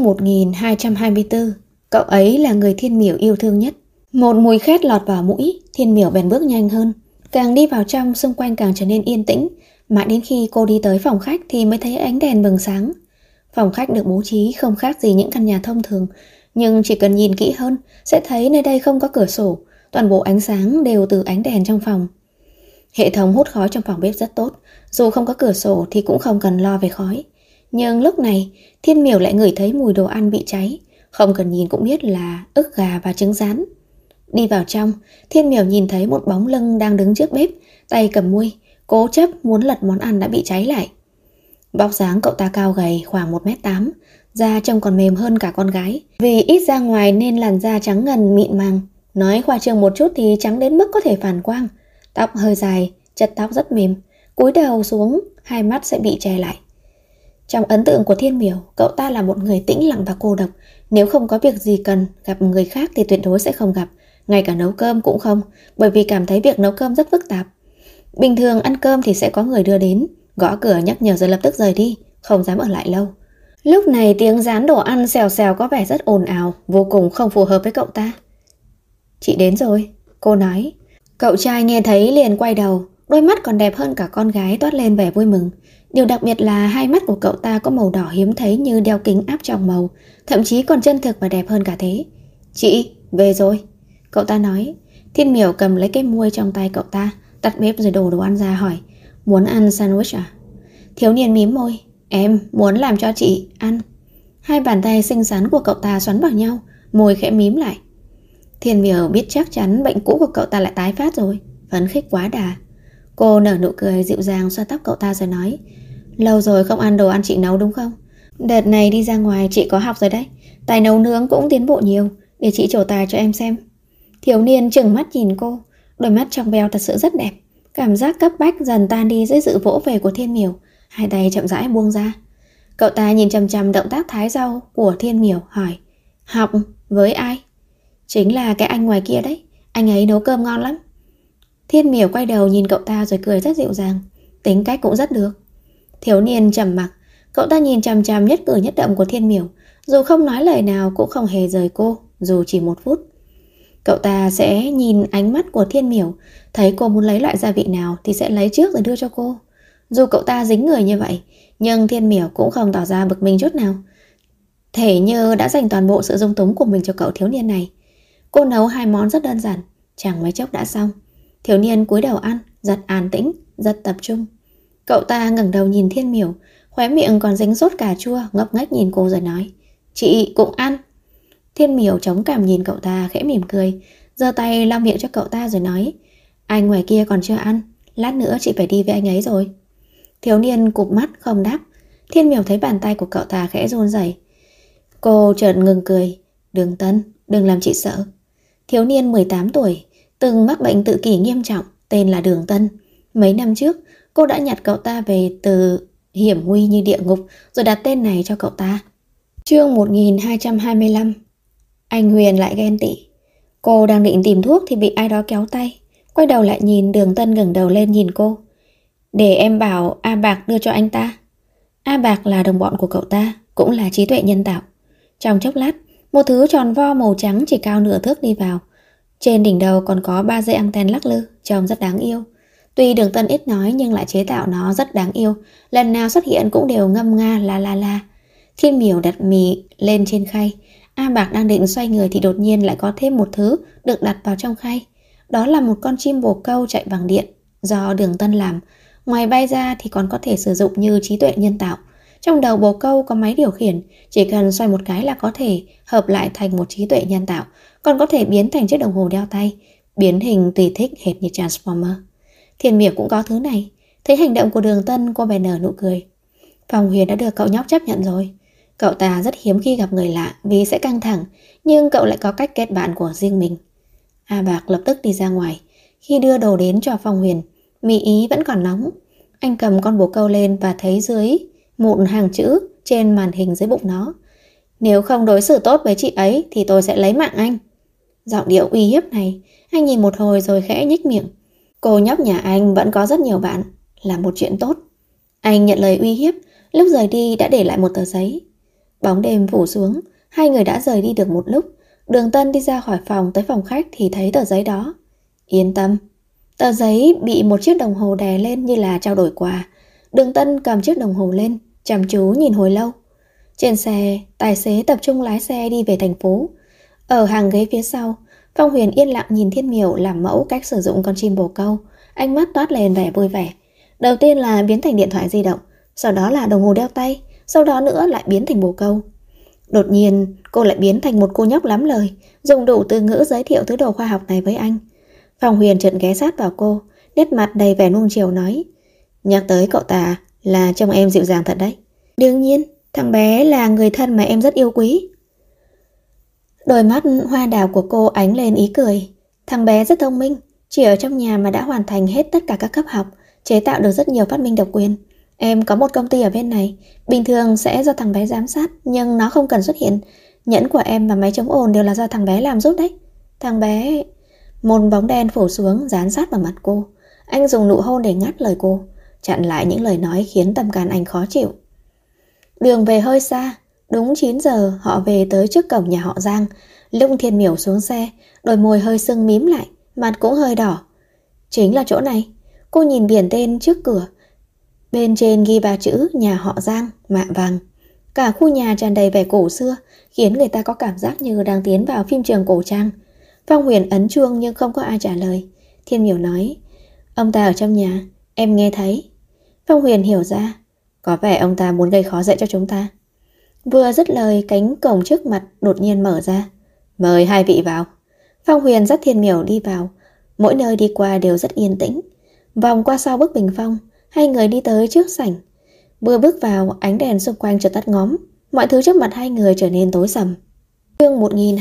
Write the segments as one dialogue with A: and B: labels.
A: Chương 1224. Cậu ấy là người Thiên Miểu yêu thương nhất. Một mùi khét lọt vào mũi, Thiên Miểu bèn bước nhanh hơn. Càng đi vào trong, xung quanh càng trở nên yên tĩnh. Mãi đến khi cô đi tới phòng khách thì mới thấy ánh đèn bừng sáng. Phòng khách được bố trí không khác gì những căn nhà thông thường, nhưng chỉ cần nhìn kỹ hơn sẽ thấy nơi đây không có cửa sổ. Toàn bộ ánh sáng đều từ ánh đèn trong phòng. Hệ thống hút khói trong phòng bếp rất tốt, dù không có cửa sổ thì cũng không cần lo về khói. Nhưng lúc này Thiên Miểu lại ngửi thấy mùi đồ ăn bị cháy, không cần nhìn cũng biết là ức gà và trứng rán. Đi vào trong, Thiên Miểu nhìn thấy một bóng lưng đang đứng trước bếp, tay cầm muôi, cố chấp muốn lật món ăn đã bị cháy lại. Vóc dáng cậu ta cao gầy khoảng 1m8, da trông còn mềm hơn cả con gái. Vì ít ra ngoài nên làn da trắng ngần mịn màng, nói khoa trương một chút thì trắng đến mức có thể phản quang. Tóc hơi dài, chất tóc rất mềm, cúi đầu xuống, hai mắt sẽ bị che lại. Trong ấn tượng của Thiên Miểu, cậu ta là một người tĩnh lặng và cô độc. Nếu không có việc gì cần gặp người khác thì tuyệt đối sẽ không gặp, ngay cả nấu cơm cũng không, bởi vì cảm thấy việc nấu cơm rất phức tạp. Bình thường ăn cơm thì sẽ có người đưa đến, gõ cửa nhắc nhở rồi lập tức rời đi, không dám ở lại lâu. Lúc này tiếng rán đồ ăn xèo xèo có vẻ rất ồn ào, vô cùng không phù hợp với cậu ta. Chị đến rồi, cô nói. Cậu trai nghe thấy liền quay đầu, đôi mắt còn đẹp hơn cả con gái, toát lên vẻ vui mừng. Điều đặc biệt là hai mắt của cậu ta có màu đỏ hiếm thấy như đeo kính áp tròng màu, thậm chí còn chân thực và đẹp hơn cả thế. Chị, về rồi, cậu ta nói. Thiên Miểu cầm lấy cái muôi trong tay cậu ta, tắt bếp rồi đổ đồ ăn ra hỏi, muốn ăn sandwich à? Thiếu niên mím môi, em muốn làm cho chị ăn. Hai bàn tay xinh xắn của cậu ta xoắn vào nhau, môi khẽ mím lại. Thiên Miểu biết chắc chắn bệnh cũ của cậu ta lại tái phát rồi, phấn khích quá đà. Cô nở nụ cười dịu dàng xoa tóc cậu ta rồi nói, lâu rồi không ăn đồ ăn chị nấu đúng không? Đợt này đi ra ngoài chị có học rồi đấy, tài nấu nướng cũng tiến bộ nhiều, để chị trổ tài cho em xem. Thiếu niên trừng mắt nhìn cô, đôi mắt trong veo thật sự rất đẹp. Cảm giác cấp bách dần tan đi dưới sự vỗ về của Thiên Miểu, hai tay chậm rãi buông ra. Cậu ta nhìn chằm chằm động tác thái rau của Thiên Miểu hỏi, học với ai? Chính là cái anh ngoài kia đấy, anh ấy nấu cơm ngon lắm. Thiên Miểu quay đầu nhìn cậu ta rồi cười rất dịu dàng, tính cách cũng rất được. Thiếu niên trầm mặc, cậu ta nhìn chằm chằm nhất cử nhất động của Thiên Miểu, dù không nói lời nào cũng không hề rời cô, dù chỉ một phút. Cậu ta sẽ nhìn ánh mắt của Thiên Miểu, thấy cô muốn lấy loại gia vị nào thì sẽ lấy trước rồi đưa cho cô. Dù cậu ta dính người như vậy, nhưng Thiên Miểu cũng không tỏ ra bực mình chút nào, thể như đã dành toàn bộ sự dung túng của mình cho cậu thiếu niên này. Cô nấu hai món rất đơn giản, chẳng mấy chốc đã xong. Thiếu niên cúi đầu ăn, rất an tĩnh, rất tập trung. Cậu ta ngẩng đầu nhìn Thiên Miểu, khóe miệng còn dính sốt cà chua, ngốc nghếch nhìn cô rồi nói, chị cũng ăn. Thiên Miểu chống cằm nhìn cậu ta khẽ mỉm cười, giơ tay lau miệng cho cậu ta rồi nói, anh ngoài kia còn chưa ăn, lát nữa chị phải đi với anh ấy rồi. Thiếu niên cụp mắt không đáp. Thiên Miểu thấy bàn tay của cậu ta khẽ run rẩy. Cô chợt ngừng cười, Đường Tân, đừng làm chị sợ. Thiếu niên 18 tuổi, từng mắc bệnh tự kỷ nghiêm trọng, tên là Đường Tân. Mấy năm trước, cô đã nhặt cậu ta về từ hiểm nguy như địa ngục, rồi đặt tên này cho cậu ta. Chương 1225. Anh Huyền lại ghen tị. Cô đang định tìm thuốc thì bị ai đó kéo tay, quay đầu lại nhìn Đường Tân ngẩng đầu lên nhìn cô. Để em bảo A Bạc đưa cho anh ta. A Bạc là đồng bọn của cậu ta, cũng là trí tuệ nhân tạo. Trong chốc lát, một thứ tròn vo màu trắng chỉ cao nửa thước đi vào. Trên đỉnh đầu còn có 3 dây anten lắc lư, trông rất đáng yêu. Tuy Đường Tân ít nói nhưng lại chế tạo nó rất đáng yêu, lần nào xuất hiện cũng đều ngâm nga la la la. Thiên Miểu đặt mì lên trên khay. A Bạc đang định xoay người thì đột nhiên lại có thêm một thứ được đặt vào trong khay. Đó là một con chim bồ câu chạy bằng điện, do Đường Tân làm. Ngoài bay ra thì còn có thể sử dụng như trí tuệ nhân tạo. Trong đầu bồ câu có máy điều khiển, chỉ cần xoay một cái là có thể hợp lại thành một trí tuệ nhân tạo, còn có thể biến thành chiếc đồng hồ đeo tay, biến hình tùy thích hệt như Transformer. Thiên Miểu cũng có thứ này. Thấy hành động của Đường Tân, cô bèn nở nụ cười. Phong Huyền đã được cậu nhóc chấp nhận rồi. Cậu ta rất hiếm khi gặp người lạ vì sẽ căng thẳng, nhưng cậu lại có cách kết bạn của riêng mình. A Bạc lập tức đi ra ngoài. Khi đưa đồ đến cho Phong Huyền, mì ý vẫn còn nóng. Anh cầm con bồ câu lên và thấy dưới một hàng chữ trên màn hình dưới bụng nó. Nếu không đối xử tốt với chị ấy thì tôi sẽ lấy mạng anh. Giọng điệu uy hiếp này, anh nhìn một hồi rồi khẽ nhếch miệng. Cô nhóc nhà anh vẫn có rất nhiều bạn, là một chuyện tốt. Anh nhận lời uy hiếp, lúc rời đi đã để lại một tờ giấy. Bóng đêm phủ xuống, hai người đã rời đi được một lúc. Đường Tân đi ra khỏi phòng tới phòng khách thì thấy tờ giấy đó. Yên tâm. Tờ giấy bị một chiếc đồng hồ đè lên như là trao đổi quà. Đường Tân cầm chiếc đồng hồ lên, chăm chú nhìn hồi lâu. Trên xe, tài xế tập trung lái xe đi về thành phố. Ở hàng ghế phía sau, Phong Huyền yên lặng nhìn Thiên Miểu làm mẫu cách sử dụng con chim bồ câu. Ánh mắt toát lên vẻ vui vẻ. Đầu tiên là biến thành điện thoại di động, sau đó là đồng hồ đeo tay, sau đó nữa lại biến thành bồ câu. Đột nhiên, cô lại biến thành một cô nhóc lắm lời, dùng đủ từ ngữ giới thiệu thứ đồ khoa học này với anh. Phong Huyền chợt ghé sát vào cô, nét mặt đầy vẻ nuông chiều nói: nhắc tới cậu ta là trông em dịu dàng thật đấy. Đương nhiên, thằng bé là người thân mà em rất yêu quý. Đôi mắt hoa đào của cô ánh lên ý cười. Thằng bé rất thông minh, chỉ ở trong nhà mà đã hoàn thành hết tất cả các cấp học, chế tạo được rất nhiều phát minh độc quyền. Em có một công ty ở bên này, bình thường sẽ do thằng bé giám sát, nhưng nó không cần xuất hiện. Nhẫn của em và máy chống ồn đều là do thằng bé làm giúp đấy. Thằng bé... Một bóng đen phủ xuống dán sát vào mặt cô. Anh dùng nụ hôn để ngắt lời cô, chặn lại những lời nói khiến tâm can anh khó chịu. Đường về hơi xa, đúng 9 giờ họ về tới trước cổng nhà họ Giang. Lúc Thiên Miểu xuống xe, đôi môi hơi sưng mím lại, mặt cũng hơi đỏ. Chính là chỗ này. Cô nhìn biển tên trước cửa. Bên trên ghi 3 chữ nhà họ Giang, mạ vàng. Cả khu nhà tràn đầy vẻ cổ xưa, khiến người ta có cảm giác như đang tiến vào phim trường cổ trang. Phong Huyền ấn chuông nhưng không có ai trả lời. Thiên Miểu nói: ông ta ở trong nhà, em nghe thấy. Phong Huyền hiểu ra, có vẻ ông ta muốn gây khó dễ cho chúng ta. Vừa dứt lời, cánh cổng trước mặt đột nhiên mở ra. Mời hai vị vào. Phong Huyền dắt Thiên Miểu đi vào. Mỗi nơi đi qua đều rất yên tĩnh. Vòng qua sau bức bình phong, hai người đi tới trước sảnh. Vừa bước vào, ánh đèn xung quanh chợt tắt ngóm. Mọi thứ trước mặt hai người trở nên tối sầm. Chương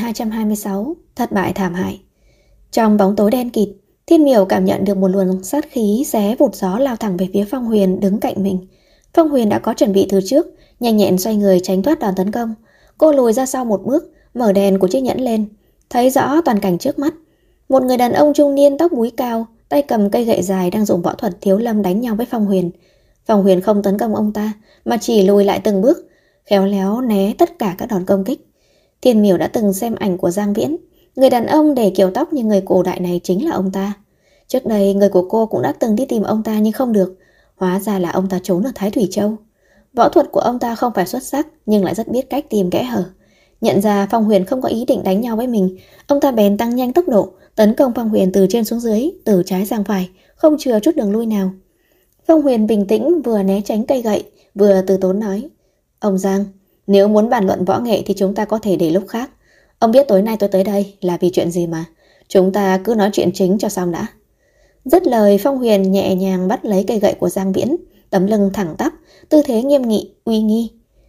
A: 1226, thất bại thảm hại. Trong bóng tối đen kịt, Thiên Miểu cảm nhận được một luồng sát khí xé vụt gió lao thẳng về phía Phong Huyền đứng cạnh mình. Phong Huyền đã có chuẩn bị từ trước, nhanh nhẹn xoay người tránh thoát đòn tấn công. Cô lùi ra sau một bước, mở đèn của chiếc nhẫn lên, thấy rõ toàn cảnh trước mắt. Một người đàn ông trung niên tóc búi cao, tay cầm cây gậy dài đang dùng võ thuật thiếu lâm đánh nhau với Phong Huyền. Phong Huyền không tấn công ông ta, mà chỉ lùi lại từng bước, khéo léo né tất cả các đòn công kích. Thiên Miểu đã từng xem ảnh của Giang Viễn. Người đàn ông để kiểu tóc như người cổ đại này chính là ông ta. Trước đây người của cô cũng đã từng đi tìm ông ta nhưng không được. Hóa ra là ông ta trốn ở Thái Thủy Châu. Võ thuật của ông ta không phải xuất sắc, nhưng lại rất biết cách tìm kẽ hở. Nhận ra Phong Huyền không có ý định đánh nhau với mình, ông ta bèn tăng nhanh tốc độ, tấn công Phong Huyền từ trên xuống dưới, từ trái sang phải, không chừa chút đường lui nào. Phong Huyền bình tĩnh vừa né tránh cây gậy, vừa từ tốn nói: ông Giang, nếu muốn bàn luận võ nghệ thì chúng ta có thể để lúc khác. Ông biết tối nay tôi tới đây là vì chuyện gì mà. Chúng ta cứ nói chuyện chính cho xong đã. Dứt lời, Phong Huyền nhẹ nhàng bắt lấy cây gậy của Giang Viễn, tấm lưng thẳng tắp, tư thế nghiêm nghị, uy nghi.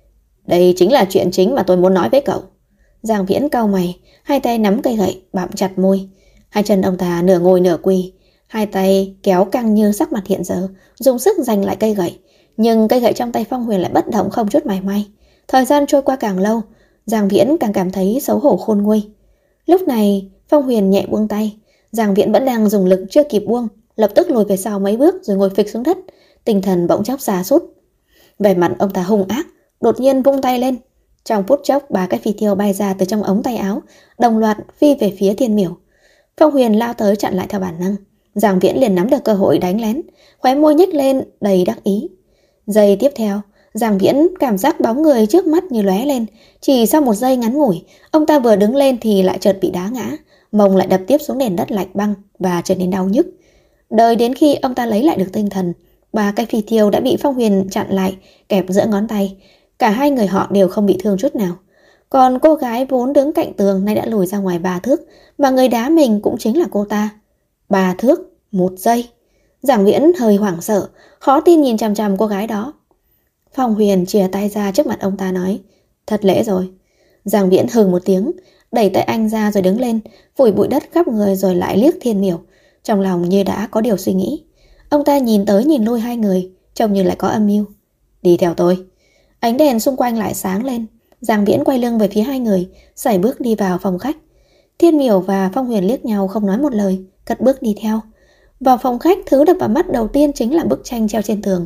A: Đây chính là chuyện chính mà tôi muốn nói với cậu. Giang Viễn cau mày, hai tay nắm cây gậy, bặm chặt môi. Hai chân ông ta nửa ngồi nửa quỳ, hai tay kéo căng như sắc mặt hiện giờ, dùng sức giành lại cây gậy. Nhưng cây gậy trong tay Phong Huyền lại bất động không chút mảy may. Thời gian trôi qua càng lâu, Giang Viễn càng cảm thấy xấu hổ khôn nguôi. Lúc này, Phong Huyền nhẹ buông tay. Giang Viễn vẫn đang dùng lực chưa kịp buông, lập tức lùi về sau mấy bước rồi ngồi phịch xuống đất, tinh thần bỗng chốc sa sút. Vẻ mặt ông ta hung ác, đột nhiên vung tay lên. Trong phút chốc 3 cái phi tiêu bay ra từ trong ống tay áo, đồng loạt phi về phía Thiên Miểu. Phong Huyền lao tới chặn lại theo bản năng. Giang Viễn liền nắm được cơ hội đánh lén, khóe môi nhếch lên đầy đắc ý. Giây tiếp theo, Giang Viễn cảm giác bóng người trước mắt như lóe lên. Chỉ sau một giây ngắn ngủi, ông ta vừa đứng lên thì lại chợt bị đá ngã, mông lại đập tiếp xuống nền đất lạnh băng và trở nên đau nhức. Đợi đến khi ông ta lấy lại được tinh thần, 3 cái phi tiêu đã bị Phong Huyền chặn lại, kẹp giữa ngón tay. Cả hai người họ đều không bị thương chút nào. Còn cô gái vốn đứng cạnh tường nay đã lùi ra ngoài 3 thước, mà người đá mình cũng chính là cô ta. 3 thước, 1 giây. Giang Viễn hơi hoảng sợ, khó tin nhìn chằm chằm cô gái đó. Phong Huyền chìa tay ra trước mặt ông ta nói: thật lễ rồi. Giang Viễn hừ một tiếng, đẩy tay anh ra rồi đứng lên, phủi bụi đất khắp người rồi lại liếc Thiên Miểu. Trong lòng như đã có điều suy nghĩ. Ông ta nhìn tới nhìn lui hai người, trông như lại có âm mưu. Đi theo tôi. Ánh đèn xung quanh lại sáng lên. Giang Viễn quay lưng về phía hai người, sải bước đi vào phòng khách. Thiên Miểu và Phong Huyền liếc nhau không nói một lời, cất bước đi theo. Vào phòng khách, thứ đập vào mắt đầu tiên chính là bức tranh treo trên tường.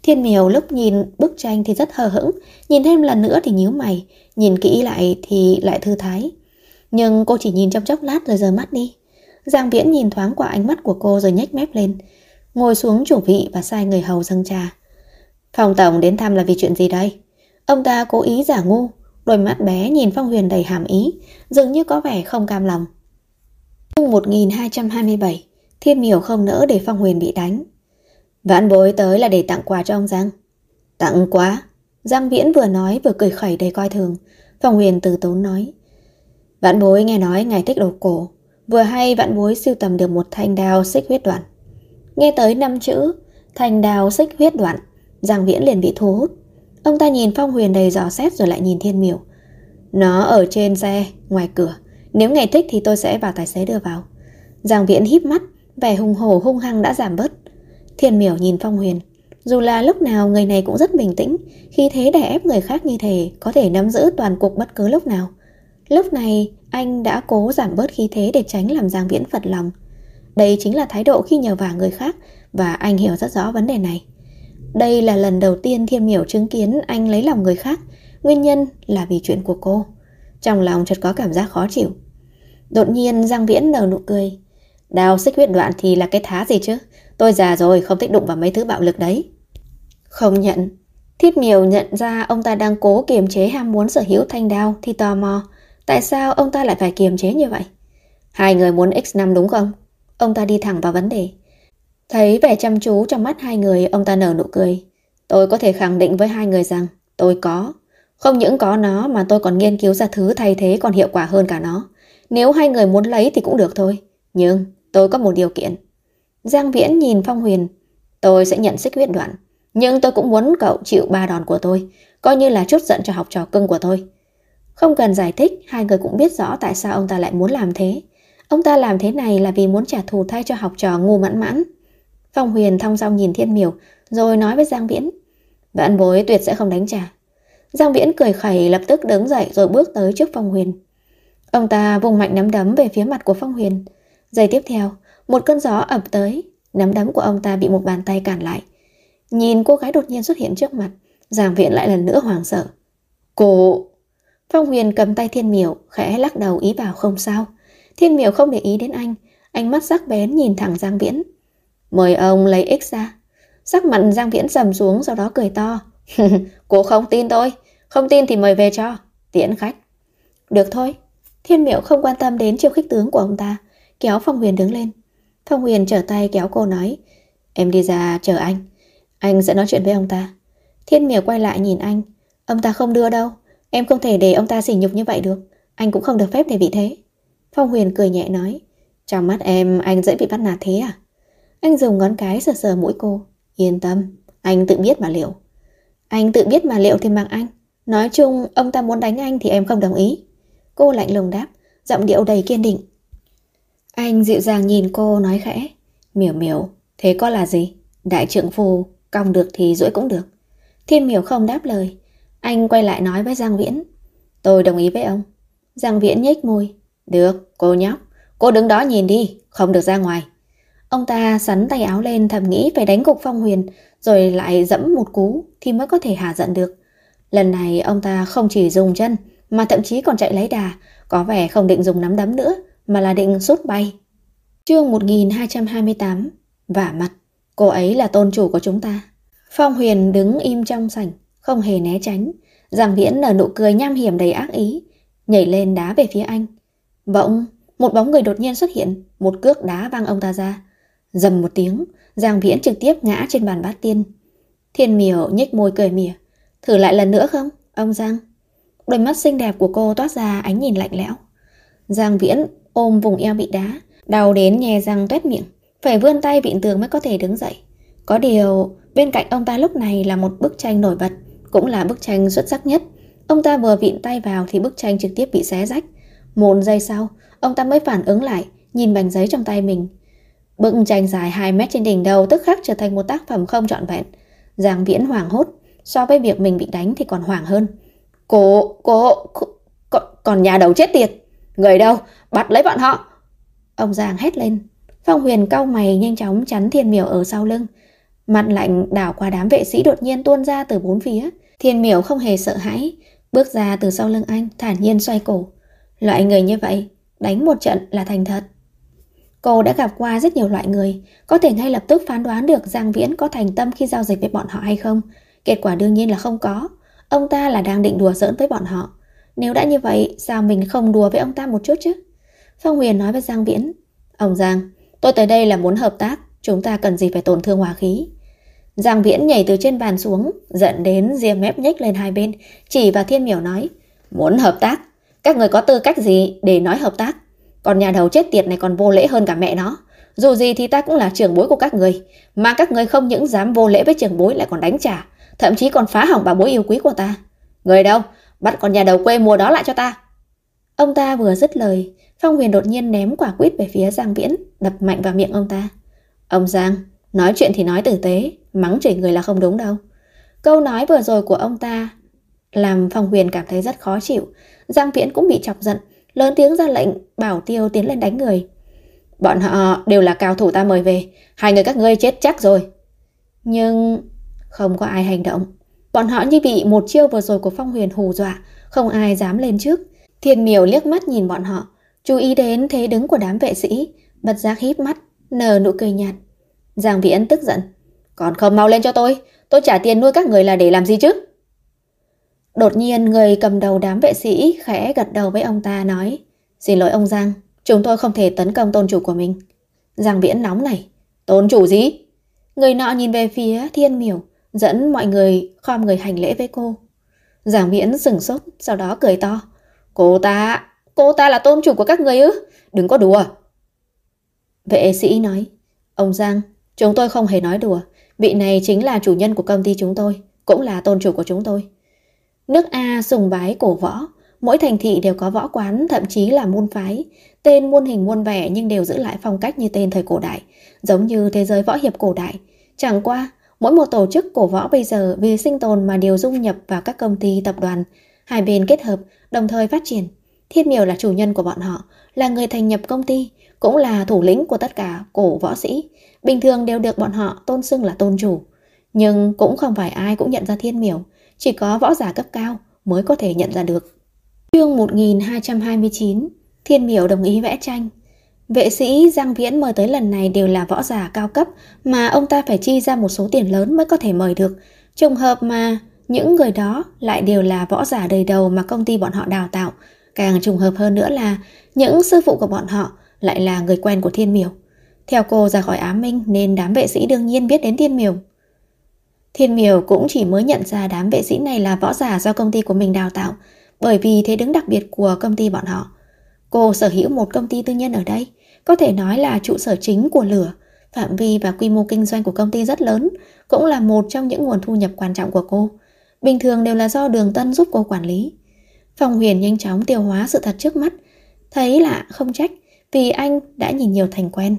A: Thiên Miểu lúc nhìn bức tranh thì rất hờ hững, nhìn thêm lần nữa thì nhíu mày, nhìn kỹ lại thì lại thư thái. Nhưng cô chỉ nhìn trong chốc lát rồi rời mắt đi. Giang Viễn nhìn thoáng qua ánh mắt của cô rồi nhếch mép lên, ngồi xuống chủ vị và sai người hầu dâng trà. Phong tổng đến thăm là vì chuyện gì đây? Ông ta cố ý giả ngu, đôi mắt bé nhìn Phong Huyền đầy hàm ý, dường như có vẻ không cam lòng. Chương 1227, Thiên Miểu không nỡ để Phong Huyền bị đánh. Vãn bối tới là để tặng quà cho ông Giang. Tặng quà? Giang Viễn vừa nói vừa cười khẩy đầy coi thường. Phong Huyền từ tốn nói, vãn bối nghe nói ngài thích đồ cổ, vừa hay vãn bối sưu tầm được một thanh đao xích huyết đoạn. Nghe tới 5 chữ thanh đao xích huyết đoạn, Giang Viễn liền bị thu hút. Ông ta nhìn Phong Huyền đầy dò xét rồi lại nhìn Thiên Miểu. Nó ở trên xe, ngoài cửa. Nếu ngài thích thì tôi sẽ bảo tài xế đưa vào. Giang Viễn híp mắt, vẻ hùng hổ hung hăng đã giảm bớt. Thiên Miểu nhìn Phong Huyền. Dù là lúc nào người này cũng rất bình tĩnh, khi thế đè ép người khác như thế có thể nắm giữ toàn cục bất cứ lúc nào. Lúc này anh đã cố giảm bớt khí thế để tránh làm Giang Viễn phật lòng. Đây chính là thái độ khi nhờ vả người khác, và anh hiểu rất rõ vấn đề này. Đây là lần đầu tiên Thiên Miểu chứng kiến anh lấy lòng người khác, nguyên nhân là vì chuyện của cô. Trong lòng chợt có cảm giác khó chịu. Đột nhiên Giang Viễn nở nụ cười. Đao xích huyết đoạn thì là cái thá gì chứ? Tôi già rồi, không thích đụng vào mấy thứ bạo lực đấy. Không nhận. Thiên Miểu nhận ra ông ta đang cố kiềm chế ham muốn sở hữu thanh đao thì tò mò. Tại sao ông ta lại phải kiềm chế như vậy? Hai người muốn X5 đúng không? Ông ta đi thẳng vào vấn đề. Thấy vẻ chăm chú trong mắt hai người, ông ta nở nụ cười. Tôi có thể khẳng định với hai người rằng tôi có. Không những có nó mà tôi còn nghiên cứu ra thứ thay thế còn hiệu quả hơn cả nó. Nếu hai người muốn lấy thì cũng được thôi. Nhưng tôi có một điều kiện. Giang Viễn nhìn Phong Huyền. Tôi sẽ nhận xích huyết đoạn, nhưng tôi cũng muốn cậu chịu 3 đòn của tôi, coi như là trút giận cho học trò cưng của tôi. Không cần giải thích, hai người cũng biết rõ tại sao ông ta lại muốn làm thế. Ông ta làm thế này là vì muốn trả thù thay cho học trò ngu mãn mãn. Phong Huyền thong dong nhìn Thiên Miểu rồi nói với Giang Viễn. Vãn bối tuyệt sẽ không đánh trả. Giang Viễn cười khẩy lập tức đứng dậy rồi bước tới trước Phong Huyền. Ông ta vùng mạnh nắm đấm về phía mặt của Phong Huyền. Giây tiếp theo, một cơn gió ập tới, nắm đấm của ông ta bị một bàn tay cản lại. Nhìn cô gái đột nhiên xuất hiện trước mặt, Giang Viễn lại lần nữa hoảng sợ. Cô... Phong Huyền cầm tay Thiên Miểu, khẽ lắc đầu ý bảo không sao. Thiên Miểu không để ý đến anh, ánh mắt sắc bén nhìn thẳng Giang Viễn. Mời ông lấy X ra. Sắc mặt Giang Viễn trầm xuống, sau đó cười to. Cô không tin tôi, không tin thì mời về cho, tiễn khách. Được thôi. Thiên Miểu không quan tâm đến chiêu khích tướng của ông ta, kéo Phong Huyền đứng lên. Phong Huyền trở tay kéo cô nói, em đi ra chờ anh sẽ nói chuyện với ông ta. Thiên Miểu quay lại nhìn anh, ông ta không đưa đâu, em không thể để ông ta sỉ nhục như vậy được, anh cũng không được phép để bị thế. Phong Huyền cười nhẹ nói, trong mắt em anh dễ bị bắt nạt thế à? Anh dùng ngón cái sờ sờ mũi cô. Yên tâm, anh tự biết mà liệu. Anh tự biết mà liệu thì mặc anh. Nói chung ông ta muốn đánh anh thì em không đồng ý. Cô lạnh lùng đáp, giọng điệu đầy kiên định. Anh dịu dàng nhìn cô nói khẽ, Miểu Miểu, thế có là gì? Đại trượng phu, cong được thì duỗi cũng được. Thiên Miểu không đáp lời. Anh quay lại nói với Giang Viễn, tôi đồng ý với ông. Giang Viễn nhếch môi, được, cô nhóc, cô đứng đó nhìn đi, không được ra ngoài. Ông ta sắn tay áo lên thầm nghĩ phải đánh gục Phong Huyền, rồi lại dẫm một cú thì mới có thể hạ giận được. Lần này ông ta không chỉ dùng chân mà thậm chí còn chạy lấy đà, có vẻ không định dùng nắm đấm nữa mà là định sút bay. Chương 1228, vả mặt, cô ấy là tôn chủ của chúng ta. Phong Huyền đứng im trong sảnh, không hề né tránh. Giang Viễn nở nụ cười nham hiểm đầy ác ý, nhảy lên đá về phía anh. Bỗng, một bóng người đột nhiên xuất hiện, một cước đá văng ông ta ra. Dầm một tiếng, Giang Viễn trực tiếp ngã trên bàn bát tiên. Thiên Miểu nhếch môi cười mỉa, thử lại lần nữa không, ông Giang? Đôi mắt xinh đẹp của cô toát ra ánh nhìn lạnh lẽo. Giang Viễn ôm vùng eo bị đá, đau đến nhe răng toét miệng, phải vươn tay vịn tường mới có thể đứng dậy. Có điều, bên cạnh ông ta lúc này là một bức tranh nổi bật, cũng là bức tranh xuất sắc nhất. Ông ta vừa vịn tay vào thì bức tranh trực tiếp bị xé rách. Một giây sau, ông ta mới phản ứng lại, nhìn bành giấy trong tay mình. Bức tranh dài 2 mét trên đỉnh đầu tức khắc trở thành một tác phẩm không trọn vẹn. Giang Viễn hoảng hốt, so với việc mình bị đánh thì còn hoảng hơn. Còn nhà đầu chết tiệt. Người đâu? Bắt lấy bọn họ. Ông Giang hét lên. Phong Huyền cau mày nhanh chóng chắn Thiên Miểu ở sau lưng. Mặt lạnh đảo qua đám vệ sĩ đột nhiên tuôn ra từ bốn phía. Thiên Miểu không hề sợ hãi, bước ra từ sau lưng anh, thản nhiên xoay cổ. Loại người như vậy, đánh một trận là thành thật. Cô đã gặp qua rất nhiều loại người, có thể ngay lập tức phán đoán được Giang Viễn có thành tâm khi giao dịch với bọn họ hay không. Kết quả đương nhiên là không có. Ông ta là đang định đùa giỡn với bọn họ. Nếu đã như vậy, sao mình không đùa với ông ta một chút chứ? Phong Huyền nói với Giang Viễn. Ông Giang, tôi tới đây là muốn hợp tác, chúng ta cần gì phải tổn thương hòa khí. Giang Viễn nhảy từ trên bàn xuống, giận đến ria mép nhếch lên hai bên, chỉ vào Thiên Miểu nói. Muốn hợp tác? Các người có tư cách gì để nói hợp tác? Còn nhà đầu chết tiệt này còn vô lễ hơn cả mẹ nó. Dù gì thì ta cũng là trưởng bối của các người, mà các người không những dám vô lễ với trưởng bối lại còn đánh trả, thậm chí còn phá hỏng bảo bối yêu quý của ta. Người đâu? Bắt con nhà đầu quê mùa đó lại cho ta. Ông ta vừa dứt lời, Phong Huyền đột nhiên ném quả quýt về phía Giang Viễn, đập mạnh vào miệng ông ta. Ông Giang, nói chuyện thì nói tử tế, mắng chửi người là không đúng đâu. Câu nói vừa rồi của ông ta làm Phong Huyền cảm thấy rất khó chịu. Giang Viễn cũng bị chọc giận, lớn tiếng ra lệnh bảo Tiêu tiến lên đánh người. Bọn họ đều là cao thủ ta mời về, hai người các ngươi chết chắc rồi. Nhưng không có ai hành động. Bọn họ như bị một chiêu vừa rồi của Phong Huyền hù dọa, không ai dám lên trước. Thiên Miểu liếc mắt nhìn bọn họ, chú ý đến thế đứng của đám vệ sĩ, bật giác híp mắt, nở nụ cười nhạt. Giang Viễn tức giận. Còn không mau lên cho tôi trả tiền nuôi các người là để làm gì chứ? Đột nhiên người cầm đầu đám vệ sĩ khẽ gật đầu với ông ta nói. Xin lỗi ông Giang, chúng tôi không thể tấn công tôn chủ của mình. Giang Viễn nóng này. Tôn chủ gì? Người nọ nhìn về phía Thiên Miểu, dẫn mọi người khom người hành lễ với cô. Giang Viễn sửng sốt, sau đó cười to. Cô ta là tôn chủ của các người ư? Đừng có đùa. Vệ sĩ nói. Ông Giang, chúng tôi không hề nói đùa. Vị này chính là chủ nhân của công ty chúng tôi, cũng là tôn chủ của chúng tôi. Nước A sùng bái cổ võ, mỗi thành thị đều có võ quán, thậm chí là môn phái, tên muôn hình muôn vẻ nhưng đều giữ lại phong cách như tên thời cổ đại, giống như thế giới võ hiệp cổ đại. Chẳng qua, mỗi một tổ chức cổ võ bây giờ vì sinh tồn mà đều dung nhập vào các công ty tập đoàn, hai bên kết hợp, đồng thời phát triển. Thiên Miểu là chủ nhân của bọn họ, là người thành nhập công ty, cũng là thủ lĩnh của tất cả cổ võ sĩ, bình thường đều được bọn họ tôn xưng là tôn chủ. Nhưng cũng không phải ai cũng nhận ra Thiên Miểu, chỉ có võ giả cấp cao mới có thể nhận ra được. Chương 1229, Thiên Miểu đồng ý vẽ tranh. Vệ sĩ Giang Viễn mời tới lần này đều là võ giả cao cấp mà ông ta phải chi ra một số tiền lớn mới có thể mời được. Trùng hợp mà những người đó lại đều là võ giả đời đầu mà công ty bọn họ đào tạo. Càng trùng hợp hơn nữa là những sư phụ của bọn họ lại là người quen của Thiên Miểu. Theo cô ra khỏi Á Minh nên đám vệ sĩ đương nhiên biết đến Thiên Miểu. Thiên Miểu cũng chỉ mới nhận ra đám vệ sĩ này là võ giả do công ty của mình đào tạo, bởi vì thế đứng đặc biệt của công ty bọn họ. Cô sở hữu một công ty tư nhân ở đây, có thể nói là trụ sở chính của Lửa. Phạm vi và quy mô kinh doanh của công ty rất lớn, cũng là một trong những nguồn thu nhập quan trọng của cô. Bình thường đều là do Đường Tân giúp cô quản lý. Phong Huyền nhanh chóng tiêu hóa sự thật trước mắt. Thấy lạ không trách, vì anh đã nhìn nhiều thành quen.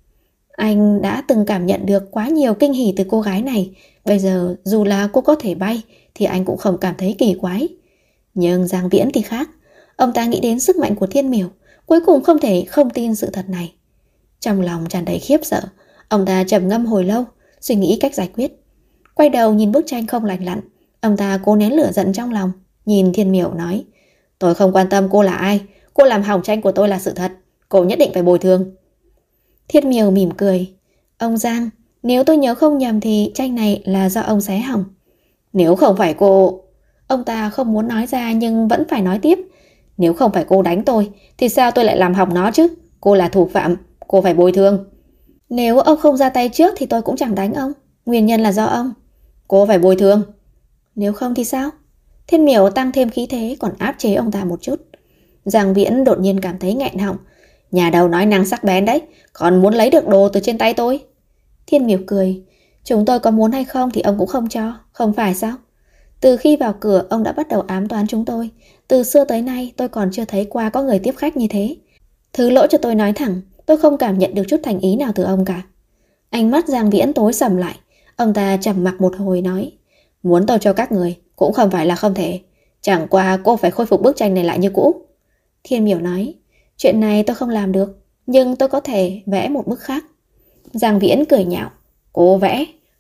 A: Anh đã từng cảm nhận được quá nhiều kinh hỉ từ cô gái này. Bây giờ dù là cô có thể bay thì anh cũng không cảm thấy kỳ quái. Nhưng Giang Viễn thì khác. Ông ta nghĩ đến sức mạnh của Thiên Miểu, cuối cùng không thể không tin sự thật này. Trong lòng tràn đầy khiếp sợ, ông ta trầm ngâm hồi lâu, suy nghĩ cách giải quyết. Quay đầu nhìn bức tranh không lành lặn, ông ta cố nén lửa giận trong lòng, nhìn Thiên Miểu nói. Tôi không quan tâm cô là ai, cô làm hỏng tranh của tôi là sự thật, cô nhất định phải bồi thường. Thiên Miểu mỉm cười. Ông Giang, nếu tôi nhớ không nhầm thì tranh này là do ông xé hỏng. Nếu không phải cô... Ông ta không muốn nói ra nhưng vẫn phải nói tiếp. Nếu không phải cô đánh tôi thì sao tôi lại làm hỏng nó chứ? Cô là thủ phạm, cô phải bồi thường. Nếu ông không ra tay trước thì tôi cũng chẳng đánh ông. Nguyên nhân là do ông. Cô phải bồi thường. Nếu không thì sao? Thiên Miểu tăng thêm khí thế còn áp chế ông ta một chút. Giang Viễn đột nhiên cảm thấy nghẹn họng. Nhà đầu nói năng sắc bén đấy, còn muốn lấy được đồ từ trên tay tôi. Thiên Miểu cười. Chúng tôi có muốn hay không thì ông cũng không cho, không phải sao? Từ khi vào cửa ông đã bắt đầu ám toán chúng tôi. Từ xưa tới nay tôi còn chưa thấy qua có người tiếp khách như thế. Thứ lỗi cho tôi nói thẳng, tôi không cảm nhận được chút thành ý nào từ ông cả. Ánh mắt Giang Viễn tối sầm lại. Ông ta trầm mặc một hồi nói. Muốn tôi cho các người cũng không phải là không thể. Chẳng qua cô phải khôi phục bức tranh này lại như cũ. Thiên Miểu nói. Chuyện này tôi không làm được, nhưng tôi có thể vẽ một bức khác. Giang Viễn cười nhạo. Cô vẽ?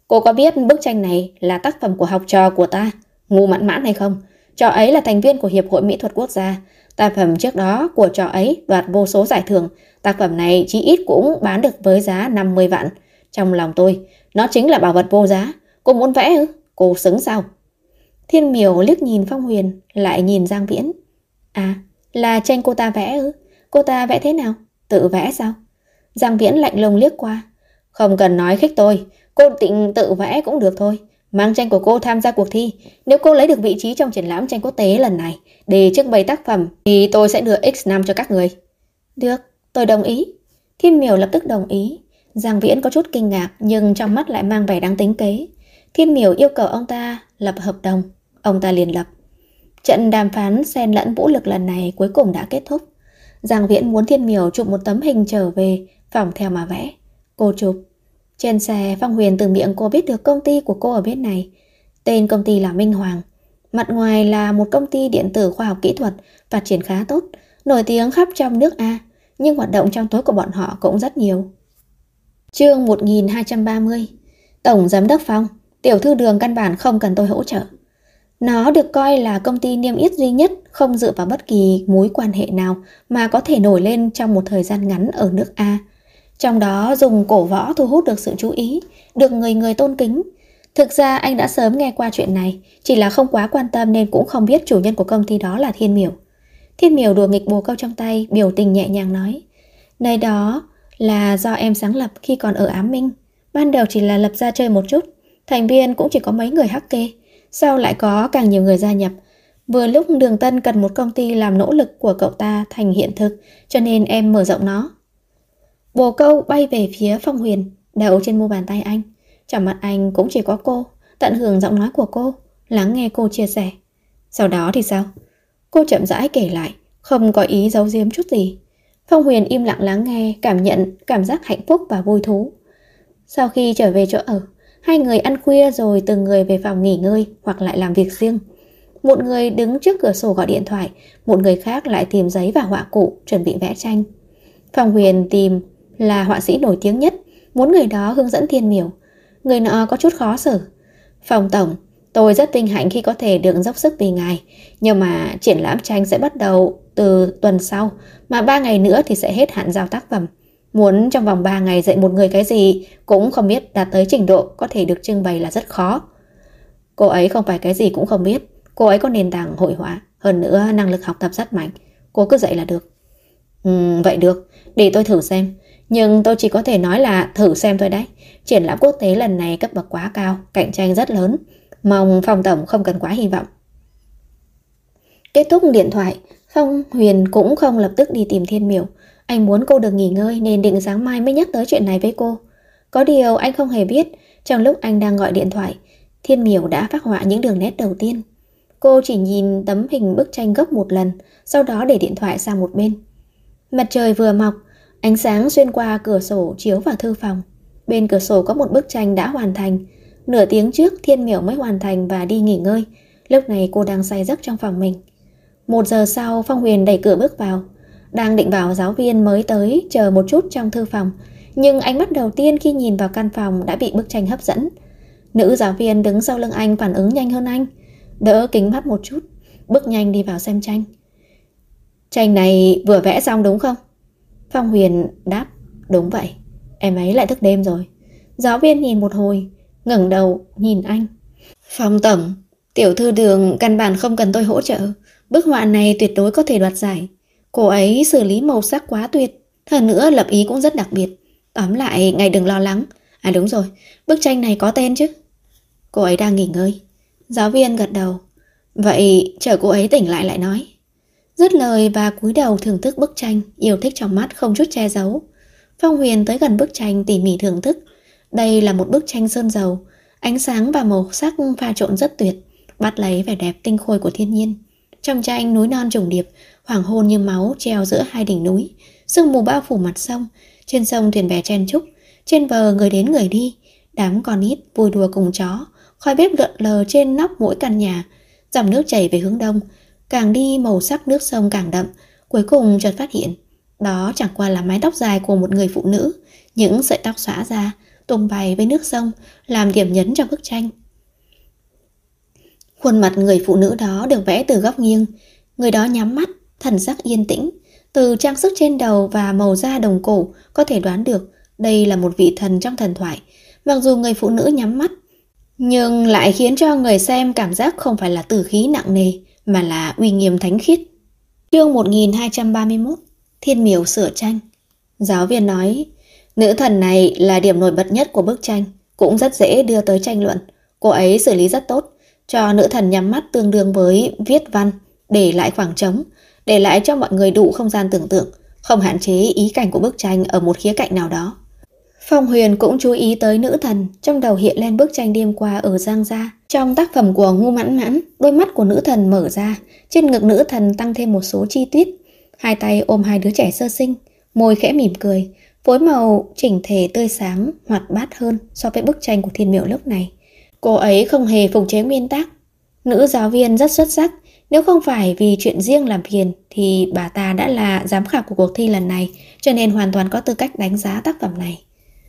A: Cô có biết bức tranh này là tác phẩm của học trò của ta, Ngu Mãn Mãn hay không? Trò ấy là thành viên của Hiệp hội Mỹ thuật Quốc gia. Tác phẩm trước đó của trò ấy đoạt vô số giải thưởng. Tác phẩm này chí ít cũng bán được với giá 50 vạn. Trong lòng tôi, nó chính là bảo vật vô giá. Cô muốn vẽ ư? Cô xứng sao? Thiên Miểu liếc nhìn Phong Huyền, lại nhìn Giang Viễn. À, là tranh cô ta vẽ ư? Cô ta vẽ thế nào? Tự vẽ sao? Giang Viễn lạnh lùng liếc qua. Không cần nói khích tôi, cô định tự vẽ cũng được thôi. Mang tranh của cô tham gia cuộc thi. Nếu cô lấy được vị trí trong triển lãm tranh quốc tế lần này để trưng bày tác phẩm thì tôi sẽ đưa X5 cho các người. Được, tôi đồng ý. Thiên Miểu lập tức đồng ý. Giang Viễn có chút kinh ngạc nhưng trong mắt lại mang vẻ đáng tính kế. Thiên Miểu yêu cầu ông ta lập hợp đồng. Ông ta liền lập. Trận đàm phán xen lẫn vũ lực lần này cuối cùng đã kết thúc. Giang Viễn muốn Thiên Miểu chụp một tấm hình trở về phòng theo mà vẽ. Cô chụp. Trên xe, Phong Huyền từ miệng cô biết được công ty của cô ở bên này. Tên công ty là Minh Hoàng. Mặt ngoài là một công ty điện tử khoa học kỹ thuật, phát triển khá tốt, nổi tiếng khắp trong nước A, nhưng hoạt động trong tối của bọn họ cũng rất nhiều. Chương 1230. Tổng Giám đốc Phong, tiểu thư Đường căn bản không cần tôi hỗ trợ. Nó được coi là công ty niêm yết duy nhất không dựa vào bất kỳ mối quan hệ nào mà có thể nổi lên trong một thời gian ngắn ở nước A. Trong đó dùng cổ võ thu hút được sự chú ý, được người người tôn kính. Thực ra anh đã sớm nghe qua chuyện này, chỉ là không quá quan tâm nên cũng không biết chủ nhân của công ty đó là Thiên Miểu. Thiên Miểu đùa nghịch bồ câu trong tay, biểu tình nhẹ nhàng nói. Nơi đó là do em sáng lập khi còn ở Ám Minh. Ban đầu chỉ là lập ra chơi một chút, thành viên cũng chỉ có mấy người hack kê. Sau lại có càng nhiều người gia nhập. Vừa lúc Đường Tân cần một công ty làm nỗ lực của cậu ta thành hiện thực, cho nên em mở rộng nó. Bồ câu bay về phía Phong Huyền, đậu trên mu bàn tay anh. Trong mặt anh cũng chỉ có cô, tận hưởng giọng nói của cô, lắng nghe cô chia sẻ. Sau đó thì sao? Cô chậm rãi kể lại, không có ý giấu giếm chút gì. Phong Huyền im lặng lắng nghe, cảm nhận cảm giác hạnh phúc và vui thú. Sau khi trở về chỗ ở, hai người ăn khuya rồi từng người về phòng nghỉ ngơi hoặc lại làm việc riêng. Một người đứng trước cửa sổ gọi điện thoại, một người khác lại tìm giấy và họa cụ chuẩn bị vẽ tranh. Phong Huyền tìm là họa sĩ nổi tiếng nhất, muốn người đó hướng dẫn Thiên Miểu. Người nọ có chút khó xử. Phong tổng, tôi rất vinh hạnh khi có thể được dốc sức vì ngài, nhưng mà triển lãm tranh sẽ bắt đầu từ tuần sau, mà 3 ngày nữa thì sẽ hết hạn giao tác phẩm. Muốn trong vòng 3 ngày dạy một người cái gì cũng không biết đạt tới trình độ có thể được trưng bày là rất khó. Cô ấy không phải cái gì cũng không biết. Cô ấy có nền tảng hội họa, hơn nữa năng lực học tập rất mạnh. Cô cứ dạy là được. Vậy được, để tôi thử xem. Nhưng tôi chỉ có thể nói là thử xem thôi đấy. Triển lãm quốc tế lần này cấp bậc quá cao, cạnh tranh rất lớn. Mong Phong tổng không cần quá hy vọng. Kết thúc điện thoại, Phong Huyền cũng không lập tức đi tìm Thiên Miểu. Anh muốn cô được nghỉ ngơi nên định sáng mai mới nhắc tới chuyện này với cô. Có điều anh không hề biết, trong lúc anh đang gọi điện thoại, Thiên Miểu đã phác họa những đường nét đầu tiên. Cô chỉ nhìn tấm hình bức tranh gốc một lần, sau đó để điện thoại sang một bên. Mặt trời vừa mọc, ánh sáng xuyên qua cửa sổ chiếu vào thư phòng. Bên cửa sổ có một bức tranh đã hoàn thành. Nửa tiếng trước Thiên Miểu mới hoàn thành và đi nghỉ ngơi. Lúc này cô đang say giấc trong phòng mình. 1 giờ sau, Phong Huyền đẩy cửa bước vào. Đang định bảo giáo viên mới tới chờ một chút trong thư phòng, nhưng ánh mắt đầu tiên khi nhìn vào căn phòng đã bị bức tranh hấp dẫn. Nữ giáo viên đứng sau lưng anh phản ứng nhanh hơn anh, đỡ kính mắt một chút, bước nhanh đi vào xem tranh. Tranh này vừa vẽ xong đúng không? Phong Huyền đáp, đúng vậy. Em ấy lại thức đêm rồi. Giáo viên nhìn một hồi, ngẩng đầu nhìn anh. Phong tổng, tiểu thư Đường căn bản không cần tôi hỗ trợ. Bức họa này tuyệt đối có thể đoạt giải. Cô ấy xử lý màu sắc quá tuyệt, hơn nữa lập ý cũng rất đặc biệt. Tóm lại, ngài đừng lo lắng. À đúng rồi, bức tranh này có tên chứ? Cô ấy đang nghỉ ngơi. Giáo viên gật đầu. Vậy chờ cô ấy tỉnh lại nói. Dứt lời và cúi đầu thưởng thức bức tranh, yêu thích trong mắt không chút che giấu. Phong Huyền tới gần bức tranh tỉ mỉ thưởng thức. Đây là một bức tranh sơn dầu, ánh sáng và màu sắc pha trộn rất tuyệt, bắt lấy vẻ đẹp tinh khôi của thiên nhiên. Trong tranh núi non trùng điệp, hoàng hôn như máu treo giữa hai đỉnh núi, sương mù bao phủ mặt sông, trên sông thuyền bè chen chúc, trên bờ người đến người đi, đám con nít vui đùa cùng chó, khói bếp lượn lờ trên nóc mỗi căn nhà, dòng nước chảy về hướng đông, càng đi màu sắc nước sông càng đậm. Cuối cùng chợt phát hiện, đó chẳng qua là mái tóc dài của một người phụ nữ, những sợi tóc xõa ra, tung bay với nước sông, làm điểm nhấn cho bức tranh. Khuôn mặt người phụ nữ đó được vẽ từ góc nghiêng. Người đó nhắm mắt, thần sắc yên tĩnh. Từ trang sức trên đầu và màu da đồng cổ có thể đoán được đây là một vị thần trong thần thoại. Mặc dù người phụ nữ nhắm mắt, nhưng lại khiến cho người xem cảm giác không phải là tử khí nặng nề, mà là uy nghiêm thánh khiết. Chương 1231. Thiên miểu sửa tranh. Giáo viên nói, nữ thần này là điểm nổi bật nhất của bức tranh, cũng rất dễ đưa tới tranh luận. Cô ấy xử lý rất tốt, cho nữ thần nhắm mắt tương đương với viết văn, để lại khoảng trống, để lại cho mọi người đủ không gian tưởng tượng, không hạn chế ý cảnh của bức tranh ở một khía cạnh nào đó. Phong Huyền cũng chú ý tới nữ thần, trong đầu hiện lên bức tranh đêm qua ở Giang Gia. Trong tác phẩm của Ngu Mãn Mãn, đôi mắt của nữ thần mở ra, trên ngực nữ thần tăng thêm một số chi tiết. Hai tay ôm hai đứa trẻ sơ sinh, môi khẽ mỉm cười, phối màu chỉnh thể tươi sáng, hoạt bát hơn so với bức tranh của Thiên Miểu lúc này. Cô ấy không hề phục chế nguyên tắc. Nữ giáo viên rất xuất sắc, nếu không phải vì chuyện riêng làm phiền thì bà ta đã là giám khảo của cuộc thi lần này, cho nên hoàn toàn có tư cách đánh giá tác phẩm này.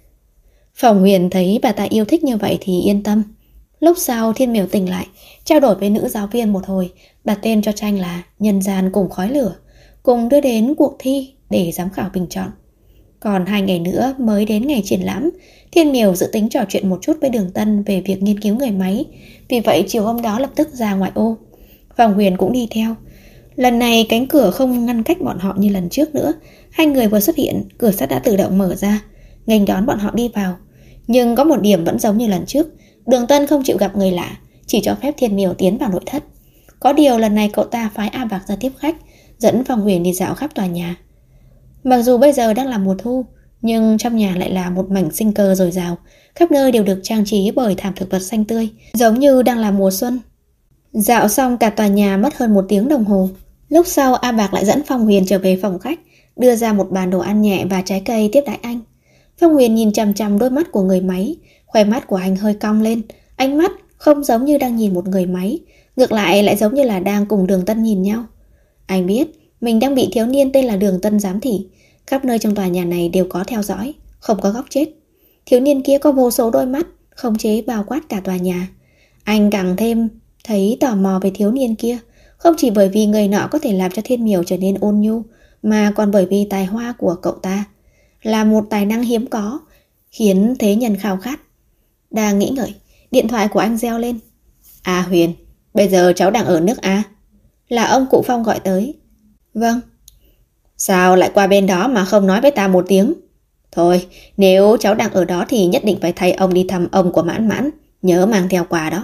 A: Phong Huyền thấy bà ta yêu thích như vậy thì yên tâm. Lúc sau Thiên Miểu tỉnh lại, trao đổi với nữ giáo viên một hồi, đặt tên cho tranh là Nhân gian cùng khói lửa, cùng đưa đến cuộc thi để giám khảo bình chọn. Còn 2 ngày nữa mới đến ngày triển lãm, Thiên Miểu dự tính trò chuyện một chút với Đường Tân về việc nghiên cứu người máy, vì vậy chiều hôm đó lập tức ra ngoại ô. Phong Huyền cũng đi theo. Lần này cánh cửa không ngăn cách bọn họ như lần trước nữa. Hai người vừa xuất hiện, cửa sắt đã tự động mở ra, nghênh đón bọn họ đi vào. Nhưng có một điểm vẫn giống như lần trước, Đường Tân không chịu gặp người lạ, chỉ cho phép Thiên Miểu tiến vào nội thất. Có điều lần này cậu ta phái A Bạc ra tiếp khách, dẫn Phong Huyền đi dạo khắp tòa nhà. Mặc dù bây giờ đang là mùa thu, nhưng trong nhà lại là một mảnh sinh cơ dồi dào, khắp nơi đều được trang trí bởi thảm thực vật xanh tươi, giống như đang là mùa xuân. Dạo xong cả tòa nhà mất hơn 1 tiếng đồng hồ. Lúc sau A Bạc lại dẫn Phong Huyền trở về phòng khách, đưa ra một bàn đồ ăn nhẹ và trái cây tiếp đãi anh. Phong Huyền nhìn chằm chằm đôi mắt của người máy, khóe mắt của anh hơi cong lên, ánh mắt không giống như đang nhìn một người máy, ngược lại giống như là đang cùng Đường Tân nhìn nhau. Anh biết mình đang bị thiếu niên tên là Đường Tân giám thị, khắp nơi trong tòa nhà này đều có theo dõi, không có góc chết. Thiếu niên kia có vô số đôi mắt, khống chế bao quát cả tòa nhà. Anh càng thêm thấy tò mò về thiếu niên kia, không chỉ bởi vì người nọ có thể làm cho Thiên Miểu trở nên ôn nhu, mà còn bởi vì tài hoa của cậu ta là một tài năng hiếm có, khiến thế nhân khao khát. Đang nghĩ ngợi, điện thoại của anh reo lên. À Huyền, bây giờ cháu đang ở nước A. Là ông cụ Phong gọi tới. Vâng. Sao lại qua bên đó mà không nói với ta một tiếng? Thôi, nếu cháu đang ở đó thì nhất định phải thay ông đi thăm ông của Mãn Mãn, nhớ mang theo quà đó.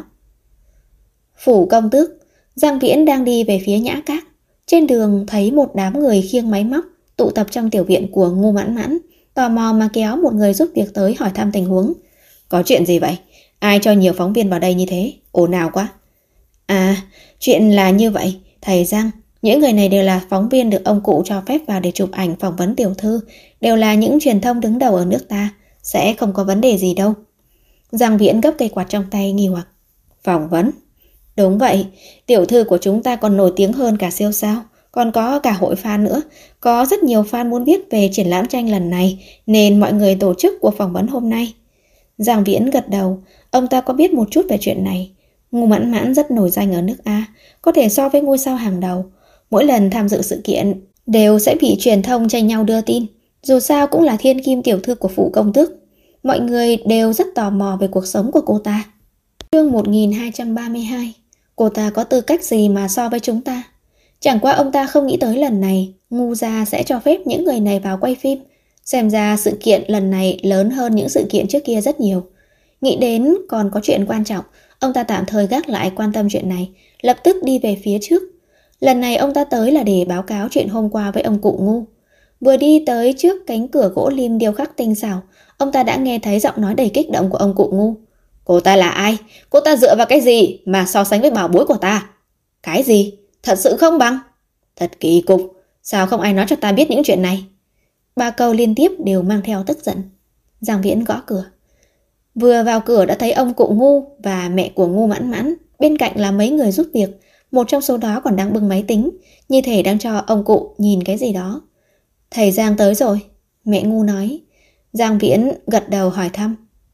A: Phủ công tước, Giang Viễn đang đi về phía Nhã Các. Trên đường thấy một đám người khiêng máy móc tụ tập trong tiểu viện của Ngu Mãn Mãn, tò mò mà kéo một người giúp việc tới hỏi thăm tình huống. Có chuyện gì vậy? Ai cho nhiều phóng viên vào đây như thế? Ồn ào quá. À, chuyện là như vậy, thầy Giang. Những người này đều là phóng viên được ông cụ cho phép vào để chụp ảnh phỏng vấn tiểu thư, đều là những truyền thông đứng đầu ở nước ta, sẽ không có vấn đề gì đâu. Giang Viễn gấp cây quạt trong tay nghi hoặc. Phỏng vấn? Đúng vậy, tiểu thư của chúng ta còn nổi tiếng hơn cả siêu sao, còn có cả hội fan nữa. Có rất nhiều fan muốn biết về triển lãm tranh lần này, nên mọi người tổ chức cuộc phỏng vấn hôm nay. Giang Viễn gật đầu, ông ta có biết một chút về chuyện này. Ngu Mãn Mãn rất nổi danh ở nước A, có thể so với ngôi sao hàng đầu. Mỗi lần tham dự sự kiện đều sẽ bị truyền thông tranh nhau đưa tin. Dù sao cũng là thiên kim tiểu thư của phủ công tước. Mọi người đều rất tò mò về cuộc sống của cô ta. Chương 1232. Cô ta có tư cách gì mà so với chúng ta? Chẳng qua ông ta không nghĩ tới lần này Ngu gia sẽ cho phép những người này vào quay phim. Xem ra sự kiện lần này lớn hơn những sự kiện trước kia rất nhiều. Nghĩ đến còn có chuyện quan trọng, ông ta tạm thời gác lại quan tâm chuyện này, lập tức đi về phía trước. Lần này ông ta tới là để báo cáo chuyện hôm qua với ông cụ Ngu. Vừa đi tới trước cánh cửa gỗ lim điêu khắc tinh xảo, ông ta đã nghe thấy giọng nói đầy kích động của ông cụ Ngu. Cô ta là ai? Cô ta dựa vào cái gì mà so sánh với bảo bối của ta? Cái gì? Thật sự không bằng? Thật kỳ cục, sao không ai nói cho ta biết những chuyện này? 3 câu liên tiếp đều mang theo tức giận. Giang Viễn gõ cửa. Vừa vào cửa đã thấy ông cụ Ngu và mẹ của Ngu Mãn Mãn, bên cạnh là mấy người giúp việc. Một trong số đó còn đang bưng máy tính, như thể đang cho ông cụ nhìn cái gì đó. Thầy Giang tới rồi, mẹ Ngu nói. Giang Viễn gật đầu hỏi thăm.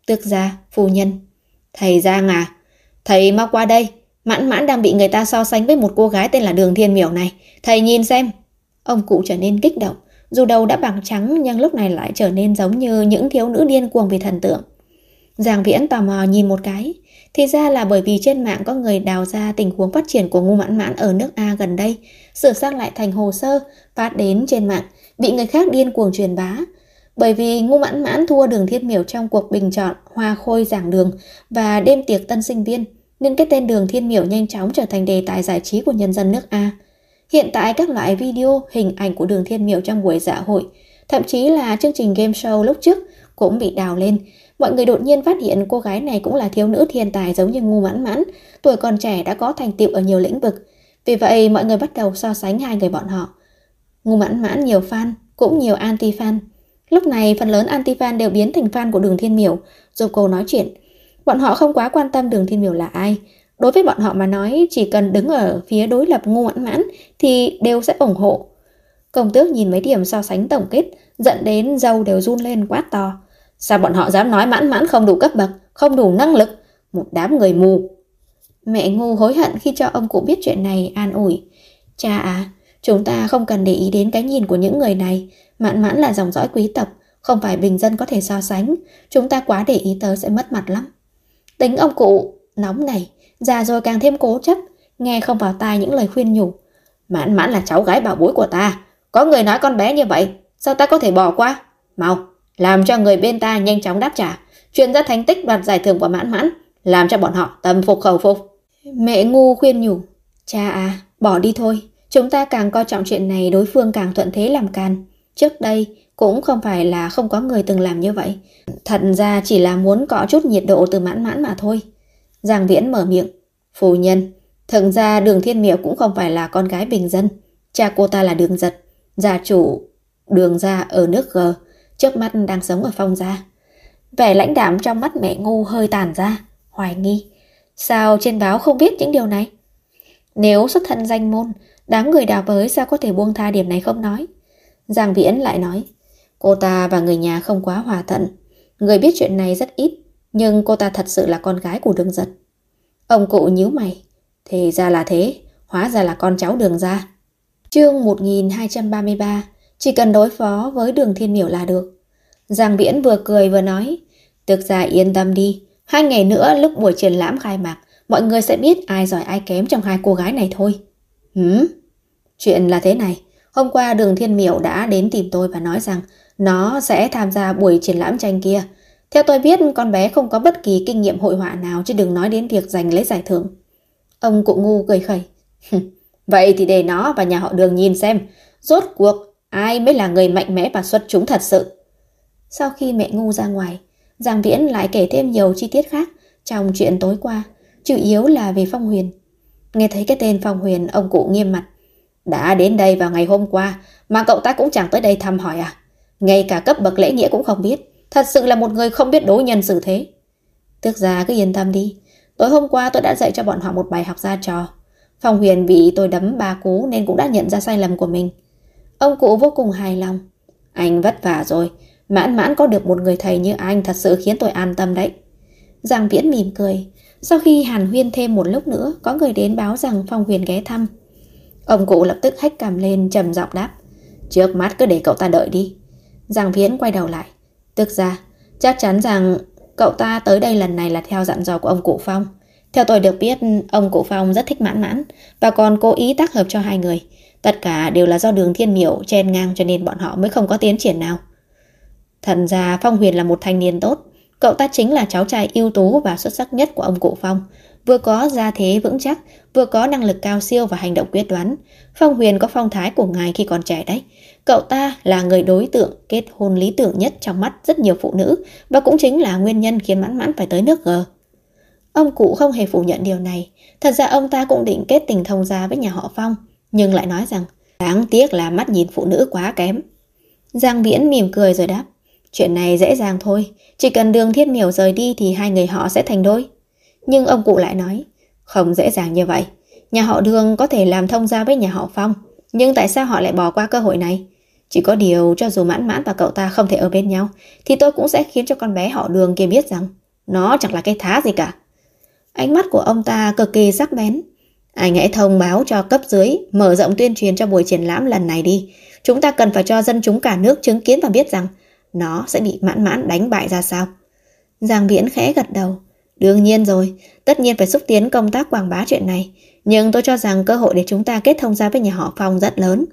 A: Tước gia, phu nhân. Thầy Giang à, thầy mau qua đây. Mãn Mãn đang bị người ta so sánh với một cô gái tên là Đường Thiên Miểu này. Thầy nhìn xem. Ông cụ trở nên kích động. Dù đầu đã bạc trắng nhưng lúc này lại trở nên giống như những thiếu nữ điên cuồng vì thần tượng. Giang Viễn tò mò nhìn một cái. Thì ra là bởi vì trên mạng có người đào ra tình huống phát triển của Ngô Mãn Mãn ở nước A gần đây, sửa sang lại thành hồ sơ, phát đến trên mạng, bị người khác điên cuồng truyền bá. Bởi vì Ngô Mãn Mãn thua Đường Thiên Miểu trong cuộc bình chọn Hoa Khôi giảng đường và đêm tiệc tân sinh viên, nên cái tên Đường Thiên Miểu nhanh chóng trở thành đề tài giải trí của nhân dân nước A. Hiện tại các loại video, hình ảnh của Đường Thiên Miểu trong buổi dạ hội, thậm chí là chương trình game show lúc trước cũng bị đào lên. Mọi người đột nhiên phát hiện cô gái này cũng là thiếu nữ thiên tài giống như Ngô Mãn Mãn, tuổi còn trẻ đã có thành tựu ở nhiều lĩnh vực. Vì vậy mọi người bắt đầu so sánh hai người bọn họ. Ngô Mãn Mãn nhiều fan, cũng nhiều anti-fan. Lúc này phần lớn anti-fan đều biến thành fan của Đường Thiên Miểu, giúp cô nói chuyện. Bọn họ không quá quan tâm Đường Thiên Miểu là ai. Đối với bọn họ mà nói, chỉ cần đứng ở phía đối lập Ngô Mãn Mãn thì đều sẽ ủng hộ. Công tước nhìn mấy điểm so sánh tổng kết, giận đến râu đều run lên quát to. Sao bọn họ dám nói Mãn Mãn không đủ cấp bậc, không đủ năng lực, một đám người mù. Mẹ Ngô hối hận khi cho ông cụ biết chuyện này, an ủi. Cha à, chúng ta không cần để ý đến cái nhìn của những người này. Mãn Mãn là dòng dõi quý tộc, không phải bình dân có thể so sánh. Chúng ta quá để ý tới sẽ mất mặt lắm. Tính ông cụ nóng này, già rồi càng thêm cố chấp, nghe không vào tai những lời khuyên nhủ. Mãn Mãn là cháu gái bảo bối của ta, có người nói con bé như vậy, sao ta có thể bỏ qua? Mau, làm cho người bên ta nhanh chóng đáp trả, truyền ra thành tích đoạt giải thưởng của Mãn Mãn, làm cho bọn họ tâm phục khẩu phục. Mẹ ngu khuyên nhủ. Cha à, bỏ đi thôi. Chúng ta càng coi trọng chuyện này, đối phương càng thuận thế làm càn. Trước đây cũng không phải là không có người từng làm như vậy. Thật ra chỉ là muốn có chút nhiệt độ từ Mãn Mãn mà thôi. Giang Viễn mở miệng. Phu nhân, thực ra Đường Thiên Miểu cũng không phải là con gái bình dân. Cha cô ta là Đường Giật, gia chủ Đường gia ở nước G, trước mắt đang sống ở Phong gia. Vẻ lãnh đạm trong mắt mẹ ngu hơi tàn ra, hoài nghi. Sao trên báo không viết những điều này? Nếu xuất thân danh môn, đám người đào bới sao có thể buông tha điểm này không nói? Giang Viễn lại nói, cô ta và người nhà không quá hòa thuận. Người biết chuyện này rất ít, nhưng cô ta thật sự là con gái của Đường Giật. Ông cụ nhíu mày. Thì ra là thế, hóa ra là con cháu Đường gia. Chương 1233, chỉ cần đối phó với Đường Thiên Miểu là được. Giang Viễn vừa cười vừa nói, Tước gia yên tâm đi, 2 ngày nữa lúc buổi triển lãm khai mạc, mọi người sẽ biết ai giỏi ai kém trong hai cô gái này thôi. Chuyện là thế này, hôm qua Đường Thiên Miểu đã đến tìm tôi và nói rằng nó sẽ tham gia buổi triển lãm tranh kia. Theo tôi biết, con bé không có bất kỳ kinh nghiệm hội họa nào, chứ đừng nói đến việc giành lấy giải thưởng. Ông cụ ngu cười khẩy. Vậy thì để nó và nhà họ Đường nhìn xem, rốt cuộc ai mới là người mạnh mẽ và xuất chúng thật sự. Sau khi mẹ ngu ra ngoài, Giang Viễn lại kể thêm nhiều chi tiết khác trong chuyện tối qua, chủ yếu là về Phong Huyền. Nghe thấy cái tên Phong Huyền, ông cụ nghiêm mặt. Đã đến đây vào ngày hôm qua mà cậu ta cũng chẳng tới đây thăm hỏi à? Ngay cả cấp bậc lễ nghĩa cũng không biết, thật sự là một người không biết đối nhân xử thế. Tước gia cứ yên tâm đi, tối hôm qua tôi đã dạy cho bọn họ một bài học ra trò. Phong Huyền bị tôi đấm 3 cú nên cũng đã nhận ra sai lầm của mình. Ông cụ vô cùng hài lòng. Anh vất vả rồi, Mãn Mãn có được một người thầy như anh thật sự khiến tôi an tâm đấy. Giang Viễn mỉm cười. Sau khi hàn huyên thêm một lúc nữa, có người đến báo rằng Phong Huyền ghé thăm. Ông cụ lập tức hét cằm lên, trầm giọng đáp. Trước mắt cứ để cậu ta đợi đi. Giang Viễn quay đầu lại. Tước gia, chắc chắn rằng cậu ta tới đây lần này là theo dặn dò của ông cụ Phong. Theo tôi được biết, ông cụ Phong rất thích Mãn Mãn và còn cố ý tác hợp cho hai người. Tất cả đều là do Đường Thiên Miểu chen ngang cho nên bọn họ mới không có tiến triển nào. Thật ra Phong Huyền là một thanh niên tốt. Cậu ta chính là cháu trai ưu tú và xuất sắc nhất của ông cụ Phong. Vừa có gia thế vững chắc, vừa có năng lực cao siêu và hành động quyết đoán. Phong Huyền có phong thái của ngài khi còn trẻ đấy. Cậu ta là người đối tượng kết hôn lý tưởng nhất trong mắt rất nhiều phụ nữ và cũng chính là nguyên nhân khiến Mãn Mãn phải tới nước G. Ông cụ không hề phủ nhận điều này. Thật ra ông ta cũng định kết tình thông gia với nhà họ Phong, nhưng lại nói rằng đáng tiếc là mắt nhìn phụ nữ quá kém. Giang Viễn mỉm cười rồi đáp. Chuyện này dễ dàng thôi, chỉ cần Đường Thiên Miểu rời đi thì hai người họ sẽ thành đôi. Nhưng ông cụ lại nói, không dễ dàng như vậy. Nhà họ Đường có thể làm thông gia với nhà họ Phong, nhưng tại sao họ lại bỏ qua cơ hội này? Chỉ có điều cho dù Mãn Mãn và cậu ta không thể ở bên nhau thì tôi cũng sẽ khiến cho con bé họ Đường kia biết rằng nó chẳng là cái thá gì cả. Ánh mắt của ông ta cực kỳ sắc bén. Anh hãy thông báo cho cấp dưới mở rộng tuyên truyền cho buổi triển lãm lần này đi. Chúng ta cần phải cho dân chúng cả nước chứng kiến và biết rằng nó sẽ bị Mãn Mãn đánh bại ra sao. Giang Viễn khẽ gật đầu. Đương nhiên rồi, tất nhiên phải xúc tiến công tác quảng bá chuyện này. Nhưng tôi cho rằng cơ hội để chúng ta kết thông ra với nhà họ Phong rất lớn.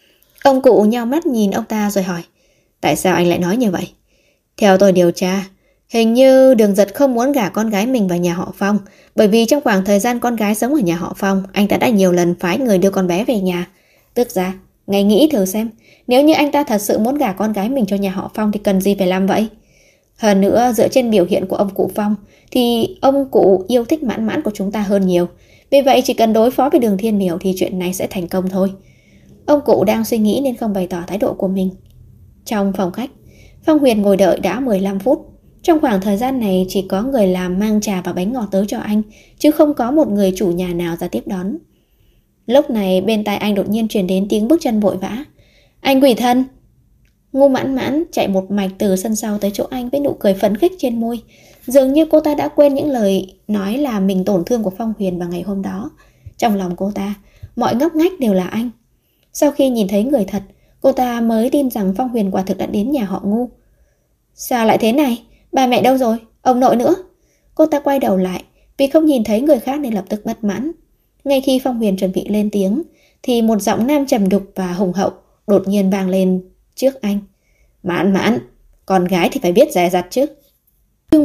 A: Ông cụ nheo mắt nhìn ông ta rồi hỏi, tại sao anh lại nói như vậy? Theo tôi điều tra, hình như Đường Giật không muốn gả con gái mình vào nhà họ Phong, bởi vì trong khoảng thời gian con gái sống ở nhà họ Phong, anh ta đã nhiều lần phái người đưa con bé về nhà. Tức ra, ngài nghĩ thử xem, nếu như anh ta thật sự muốn gả con gái mình cho nhà họ Phong thì cần gì phải làm vậy? Hơn nữa, dựa trên biểu hiện của ông cụ Phong thì ông cụ yêu thích Mãn Mãn của chúng ta hơn nhiều. Vì vậy chỉ cần đối phó với Đường Thiên Miểu thì chuyện này sẽ thành công thôi. Ông cụ đang suy nghĩ nên không bày tỏ thái độ của mình. Trong phòng khách, Phong Huyền ngồi đợi đã 15 phút. Trong khoảng thời gian này chỉ có người làm mang trà và bánh ngọt tới cho anh, chứ không có một người chủ nhà nào ra tiếp đón. Lúc này bên tai anh đột nhiên truyền đến tiếng bước chân vội vã. Anh quỷ thân! Ngô Mãn Mãn chạy một mạch từ sân sau tới chỗ anh với nụ cười phấn khích trên môi. Dường như cô ta đã quên những lời nói là mình tổn thương của Phong Huyền vào ngày hôm đó. Trong lòng cô ta, mọi ngóc ngách đều là anh. Sau khi nhìn thấy người thật, cô ta mới tin rằng Phong Huyền quả thực đã đến nhà họ Ngô. Sao lại thế này? Bà mẹ đâu rồi? Ông nội nữa? Cô ta quay đầu lại, vì không nhìn thấy người khác nên lập tức bất mãn. Ngay khi Phong Huyền chuẩn bị lên tiếng, thì một giọng nam trầm đục và hùng hậu đột nhiên vang lên trước anh. Mãn Mãn, con gái thì phải biết dè dặt chứ. Chương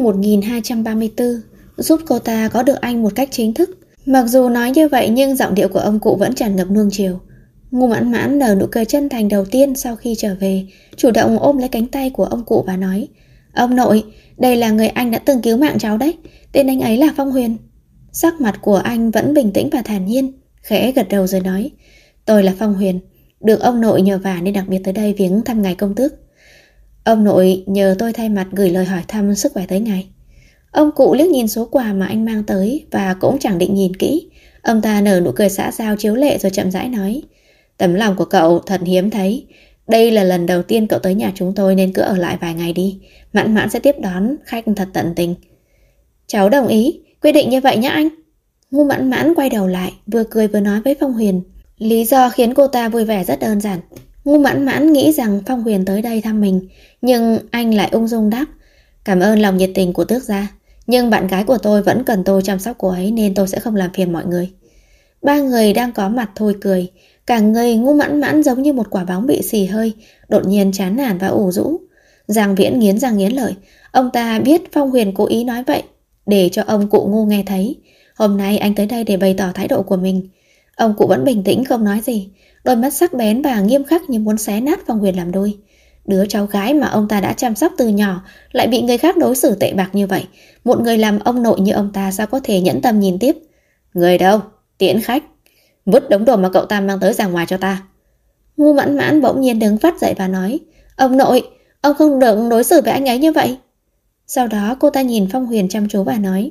A: 1234 giúp cô ta có được anh một cách chính thức. Mặc dù nói như vậy nhưng giọng điệu của ông cụ vẫn tràn ngập nuông chiều. Ngô Mãn Mãn nở nụ cười chân thành đầu tiên sau khi trở về, chủ động ôm lấy cánh tay của ông cụ và nói, ông nội, đây là người anh đã từng cứu mạng cháu đấy, tên anh ấy là Phong Huyền. Sắc mặt của anh vẫn bình tĩnh và thản nhiên, khẽ gật đầu rồi nói, tôi là Phong Huyền, được ông nội nhờ vả nên đặc biệt tới đây viếng thăm ngài công tước. Ông nội nhờ tôi thay mặt gửi lời hỏi thăm sức khỏe tới ngài. Ông cụ liếc nhìn số quà mà anh mang tới và cũng chẳng định nhìn kỹ. Ông ta nở nụ cười xã giao chiếu lệ rồi chậm rãi nói, tấm lòng của cậu thật hiếm thấy. Đây là lần đầu tiên cậu tới nhà chúng tôi nên cứ ở lại vài ngày đi. Mãn Mãn sẽ tiếp đón khách thật tận tình. Cháu đồng ý, quyết định như vậy nhé anh. Ngô Mãn Mãn quay đầu lại, vừa cười vừa nói với Phong Huyền. Lý do khiến cô ta vui vẻ rất đơn giản. Ngô Mãn Mãn nghĩ rằng Phong Huyền tới đây thăm mình, nhưng anh lại ung dung đáp, cảm ơn lòng nhiệt tình của tước gia, nhưng bạn gái của tôi vẫn cần tôi chăm sóc cô ấy nên tôi sẽ không làm phiền mọi người. Ba người đang có mặt thôi cười. Cả người Ngô Mãn Mãn giống như một quả bóng bị xì hơi, đột nhiên chán nản và ủ rũ. Giang Viễn nghiến răng nghiến lợi. Ông ta biết Phong Huyền cố ý nói vậy để cho ông cụ Ngô nghe thấy. Hôm nay anh tới đây để bày tỏ thái độ của mình. Ông cụ vẫn bình tĩnh không nói gì, đôi mắt sắc bén và nghiêm khắc như muốn xé nát Phong Huyền làm đôi. Đứa cháu gái mà ông ta đã chăm sóc từ nhỏ lại bị người khác đối xử tệ bạc như vậy. Một người làm ông nội như ông ta sao có thể nhẫn tâm nhìn tiếp. Người đâu? Tiễn khách. Vứt đống đồ mà cậu ta mang tới ra ngoài cho ta. Ngô Mãn Mãn bỗng nhiên đứng phát dậy và nói, ông nội, ông không được đối xử với anh ấy như vậy. Sau đó cô ta nhìn Phong Huyền chăm chú và nói,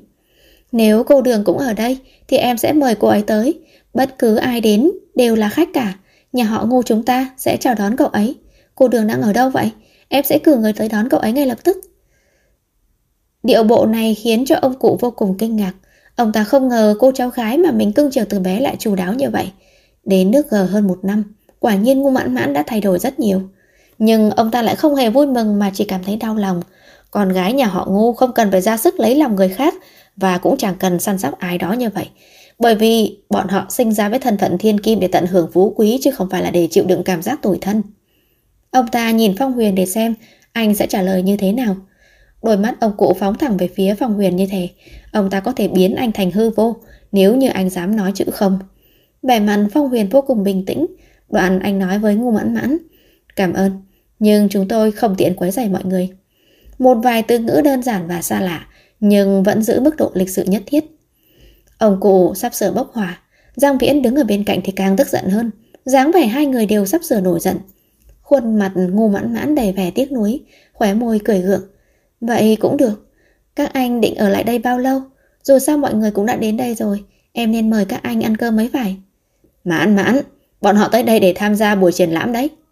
A: nếu cô Đường cũng ở đây thì em sẽ mời cô ấy tới. Bất cứ ai đến đều là khách cả. Nhà họ Ngô chúng ta sẽ chào đón cậu ấy. Cô Đường đang ở đâu vậy? Em sẽ cử người tới đón cậu ấy ngay lập tức. Điệu bộ này khiến cho ông cụ vô cùng kinh ngạc. Ông ta không ngờ cô cháu gái mà mình cưng chiều từ bé lại chu đáo như vậy. Đến nước G hơn 1 năm, quả nhiên Ngô Mãn Mãn đã thay đổi rất nhiều. Nhưng ông ta lại không hề vui mừng mà chỉ cảm thấy đau lòng. Con gái nhà họ Ngô không cần phải ra sức lấy lòng người khác và cũng chẳng cần săn sóc ai đó như vậy. Bởi vì bọn họ sinh ra với thân phận thiên kim để tận hưởng phú quý chứ không phải là để chịu đựng cảm giác tủi thân. Ông ta nhìn Phong Huyền để xem anh sẽ trả lời như thế nào. Đôi mắt ông cụ phóng thẳng về phía Phong Huyền như thế. Ông ta có thể biến anh thành hư vô nếu như anh dám nói chữ không. Vẻ mặt Phong Huyền vô cùng bình tĩnh. Đoạn anh nói với Ngô Mãn Mãn, cảm ơn, nhưng chúng tôi không tiện quấy rầy mọi người. Một vài từ ngữ đơn giản và xa lạ, nhưng vẫn giữ mức độ lịch sự nhất thiết. Ông cụ sắp sửa bốc hỏa. Giang Viễn đứng ở bên cạnh thì càng tức giận hơn. Dáng vẻ hai người đều sắp sửa nổi giận. Khuôn mặt Ngô Mãn Mãn đầy vẻ tiếc nuối, khóe môi cười gượng. Vậy cũng được. Các anh định ở lại đây bao lâu? Dù sao mọi người cũng đã đến đây rồi, em nên mời các anh ăn cơm mới phải. Mãn Mãn, bọn họ tới đây để tham gia buổi triển lãm đấy.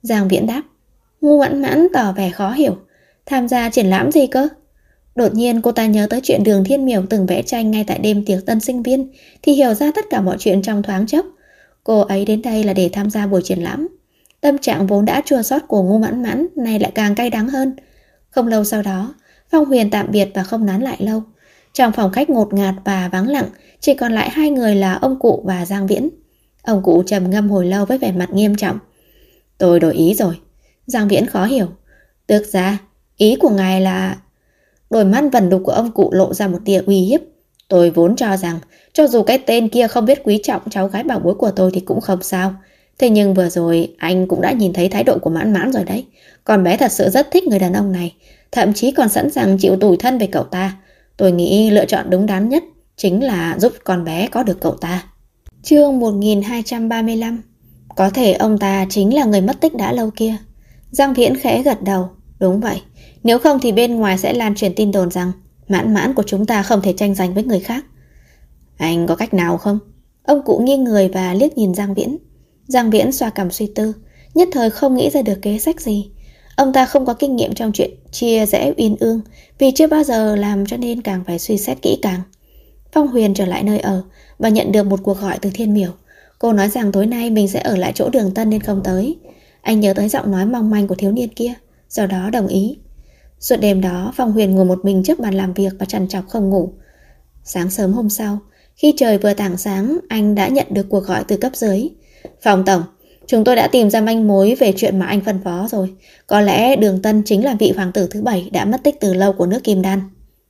A: Giang Viễn đáp. Ngu Mãn Mãn tỏ vẻ khó hiểu. Tham gia triển lãm gì cơ? Đột nhiên cô ta nhớ tới chuyện Đường Thiên Miểu từng vẽ tranh ngay tại đêm tiệc tân sinh viên, thì hiểu ra tất cả mọi chuyện trong thoáng chốc. Cô ấy đến đây là để tham gia buổi triển lãm. Tâm trạng vốn đã chua xót của Ngu Mãn Mãn nay lại càng cay đắng hơn. Không lâu sau đó, Phong Huyền tạm biệt và không nán lại lâu. Trong phòng khách ngột ngạt và vắng lặng, chỉ còn lại hai người là ông cụ và Giang Viễn. Ông cụ trầm ngâm hồi lâu với vẻ mặt nghiêm trọng. Tôi đổi ý rồi. Giang Viễn khó hiểu. Tước gia, ý của ngài là... Đôi mắt vẩn đục của ông cụ lộ ra một tia uy hiếp. Tôi vốn cho rằng cho dù cái tên kia không biết quý trọng cháu gái bảo bối của tôi thì cũng không sao. Thế nhưng vừa rồi anh cũng đã nhìn thấy thái độ của Mãn Mãn rồi đấy. Con bé thật sự rất thích người đàn ông này, thậm chí còn sẵn sàng chịu tủi thân về cậu ta. Tôi nghĩ lựa chọn đúng đắn nhất chính là giúp con bé có được cậu ta. Chương 1235. Có thể ông ta chính là người mất tích đã lâu kia. Giang Viễn khẽ gật đầu. Đúng vậy, nếu không thì bên ngoài sẽ lan truyền tin đồn rằng Mãn Mãn của chúng ta không thể tranh giành với người khác. Anh có cách nào không? Ông cụ nghiêng người và liếc nhìn Giang Viễn. Giang Viễn xoa cằm suy tư, nhất thời không nghĩ ra được kế sách gì. Ông ta không có kinh nghiệm trong chuyện chia rẽ uyên ương, vì chưa bao giờ làm cho nên càng phải suy xét kỹ càng. Phong Huyền trở lại nơi ở và nhận được một cuộc gọi từ Thiên Miểu. Cô nói rằng tối nay mình sẽ ở lại chỗ Đường Tân nên không tới. Anh nhớ tới giọng nói mong manh của thiếu niên kia, do đó đồng ý. Suốt đêm đó, Phong Huyền ngồi một mình trước bàn làm việc và trằn trọc không ngủ. Sáng sớm hôm sau, khi trời vừa tảng sáng, anh đã nhận được cuộc gọi từ cấp dưới. Phong tổng, chúng tôi đã tìm ra manh mối về chuyện mà anh phân phó rồi. Có lẽ Đường Tân chính là vị hoàng tử thứ 7 đã mất tích từ lâu của nước Kim Đan.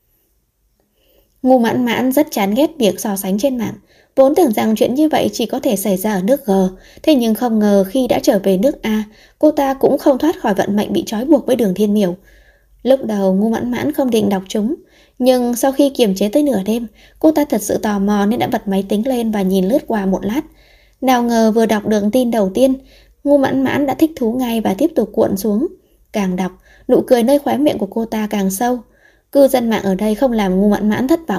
A: Ngu Mãn Mãn rất chán ghét việc so sánh trên mạng. Vốn tưởng rằng chuyện như vậy chỉ có thể xảy ra ở nước G, thế nhưng không ngờ khi đã trở về nước A, cô ta cũng không thoát khỏi vận mệnh bị trói buộc với Đường Thiên Miểu. Lúc đầu Ngu Mãn Mãn không định đọc chúng, nhưng sau khi kiềm chế tới nửa đêm, cô ta thật sự tò mò nên đã bật máy tính lên và nhìn lướt qua một lát. Nào ngờ vừa đọc được tin đầu tiên, Ngu Mãn Mãn đã thích thú ngay và tiếp tục cuộn xuống. Càng đọc, nụ cười nơi khóe miệng của cô ta càng sâu. Cư dân mạng ở đây không làm Ngu Mãn Mãn thất vọng.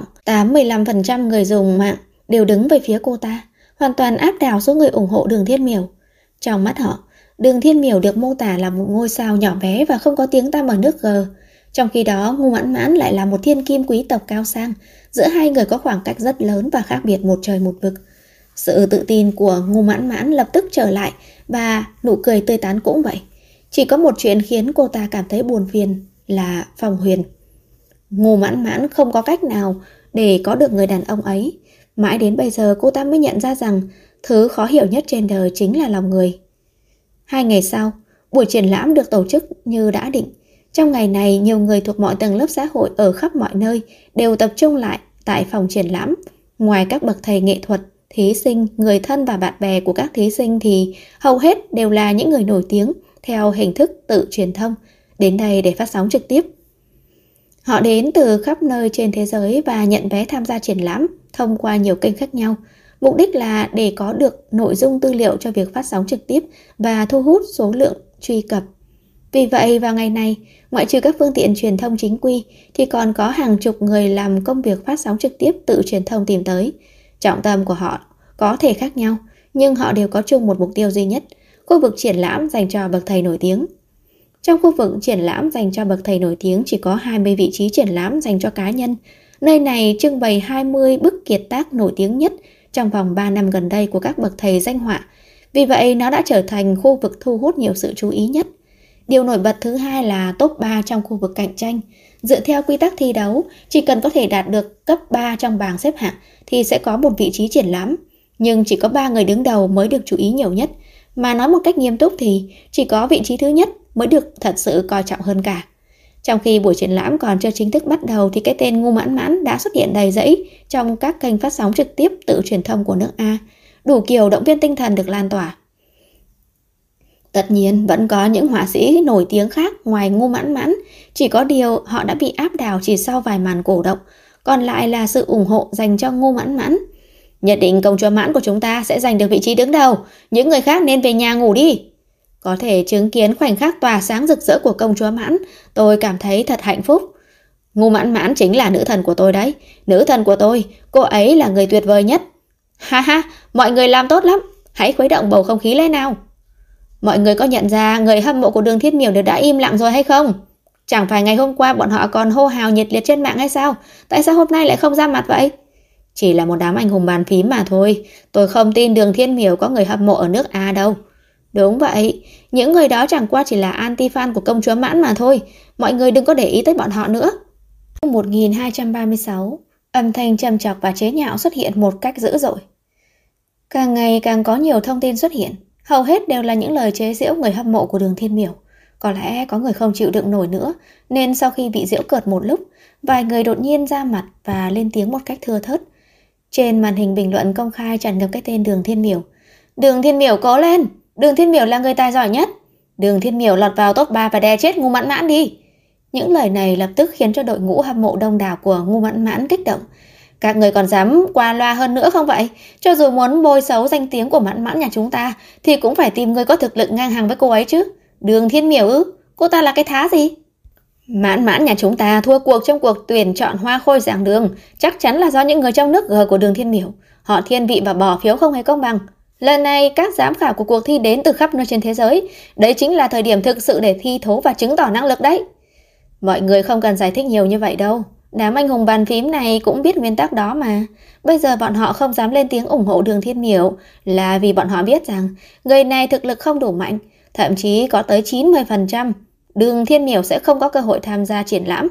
A: 85% người dùng mạng đều đứng về phía cô ta, hoàn toàn áp đảo số người ủng hộ Đường Thiên Miểu. Trong mắt họ, Đường Thiên Miểu được mô tả là một ngôi sao nhỏ bé và không có tiếng tăm ở nước G. Trong khi đó, Ngu Mãn Mãn lại là một thiên kim quý tộc cao sang. Giữa hai người có khoảng cách rất lớn và khác biệt một trời một vực. Sự tự tin của Ngu Mãn Mãn lập tức trở lại và nụ cười tươi tắn cũng vậy. Chỉ có một chuyện khiến cô ta cảm thấy buồn phiền là Phong Huyền. Ngu Mãn Mãn không có cách nào để có được người đàn ông ấy. Mãi đến bây giờ cô ta mới nhận ra rằng thứ khó hiểu nhất trên đời chính là lòng người. 2 ngày sau, buổi triển lãm được tổ chức như đã định. Trong ngày này, nhiều người thuộc mọi tầng lớp xã hội ở khắp mọi nơi đều tập trung lại tại phòng triển lãm. Ngoài các bậc thầy nghệ thuật, thí sinh, người thân và bạn bè của các thí sinh thì hầu hết đều là những người nổi tiếng theo hình thức tự truyền thông, đến đây để phát sóng trực tiếp. Họ đến từ khắp nơi trên thế giới và nhận vé tham gia triển lãm thông qua nhiều kênh khác nhau. Mục đích là để có được nội dung tư liệu cho việc phát sóng trực tiếp và thu hút số lượng truy cập. Vì vậy, vào ngày này, ngoại trừ các phương tiện truyền thông chính quy, thì còn có hàng chục người làm công việc phát sóng trực tiếp tự truyền thông tìm tới. Trọng tâm của họ có thể khác nhau, nhưng họ đều có chung một mục tiêu duy nhất, khu vực triển lãm dành cho bậc thầy nổi tiếng. Trong khu vực triển lãm dành cho bậc thầy nổi tiếng chỉ có 20 vị trí triển lãm dành cho cá nhân. Nơi này trưng bày 20 bức kiệt tác nổi tiếng nhất trong vòng 3 năm gần đây của các bậc thầy danh họa. Vì vậy, nó đã trở thành khu vực thu hút nhiều sự chú ý nhất. Điều nổi bật thứ hai là top 3 trong khu vực cạnh tranh. Dựa theo quy tắc thi đấu, chỉ cần có thể đạt được cấp 3 trong bảng xếp hạng thì sẽ có một vị trí triển lãm. Nhưng chỉ có 3 người đứng đầu mới được chú ý nhiều nhất. Mà nói một cách nghiêm túc thì chỉ có vị trí thứ nhất mới được thật sự coi trọng hơn cả. Trong khi buổi triển lãm còn chưa chính thức bắt đầu thì cái tên Ngu Mãn Mãn đã xuất hiện đầy rẫy trong các kênh phát sóng trực tiếp tự truyền thông của nước A. Đủ kiểu động viên tinh thần được lan tỏa. Tất nhiên vẫn có những họa sĩ nổi tiếng khác ngoài Ngu Mãn Mãn, chỉ có điều họ đã bị áp đảo chỉ sau vài màn cổ động, còn lại là sự ủng hộ dành cho Ngu Mãn Mãn. Nhất định công chúa Mãn của chúng ta sẽ giành được vị trí đứng đầu, những người khác nên về nhà ngủ đi. Có thể chứng kiến khoảnh khắc tỏa sáng rực rỡ của công chúa Mãn, tôi cảm thấy thật hạnh phúc. Ngu Mãn Mãn chính là nữ thần của tôi đấy, nữ thần của tôi, cô ấy là người tuyệt vời nhất. Ha ha, mọi người làm tốt lắm, hãy khuấy động bầu không khí lên nào. Mọi người có nhận ra người hâm mộ của Đường Thiên Miểu đều đã im lặng rồi hay không? Chẳng phải ngày hôm qua bọn họ còn hô hào nhiệt liệt trên mạng hay sao? Tại sao hôm nay lại không ra mặt vậy? Chỉ là một đám anh hùng bàn phím mà thôi. Tôi không tin Đường Thiên Miểu có người hâm mộ ở nước A đâu. Đúng vậy, những người đó chẳng qua chỉ là anti-fan của công chúa Mãn mà thôi. Mọi người đừng có để ý tới bọn họ nữa. 1236, âm thanh trầm chọc và chế nhạo xuất hiện một cách dữ dội. Càng ngày càng có nhiều thông tin xuất hiện, hầu hết đều là những lời chế giễu người hâm mộ của Đường Thiên Miểu. Có lẽ có người không chịu đựng nổi nữa, nên sau khi bị giễu cợt một lúc, vài người đột nhiên ra mặt và lên tiếng một cách thưa thớt. Trên màn hình bình luận công khai tràn ngập cái tên Đường Thiên Miểu. Đường Thiên Miểu cố lên! Đường Thiên Miểu là người tài giỏi nhất! Đường Thiên Miểu lọt vào top 3 và đè chết Ngu Mãn Mãn đi! Những lời này lập tức khiến cho đội ngũ hâm mộ đông đảo của Ngu Mãn Mãn kích động. Các người còn dám qua loa hơn nữa không vậy? Cho dù muốn bôi xấu danh tiếng của Mãn Mãn nhà chúng ta thì cũng phải tìm người có thực lực ngang hàng với cô ấy chứ. Đường Thiên Miểu ư? Cô ta là cái thá gì? Mãn Mãn nhà chúng ta thua cuộc trong cuộc tuyển chọn hoa khôi giảng đường, chắc chắn là do những người trong nước G của Đường Thiên Miểu. Họ thiên vị và bỏ phiếu không hề công bằng. Lần này các giám khảo của cuộc thi đến từ khắp nơi trên thế giới. Đấy chính là thời điểm thực sự để thi thố và chứng tỏ năng lực đấy. Mọi người không cần giải thích nhiều như vậy đâu. Đám anh hùng bàn phím này cũng biết nguyên tắc đó mà. Bây giờ bọn họ không dám lên tiếng ủng hộ Đường Thiên Miểu là vì bọn họ biết rằng người này thực lực không đủ mạnh, thậm chí có tới 90% Đường Thiên Miểu sẽ không có cơ hội tham gia triển lãm.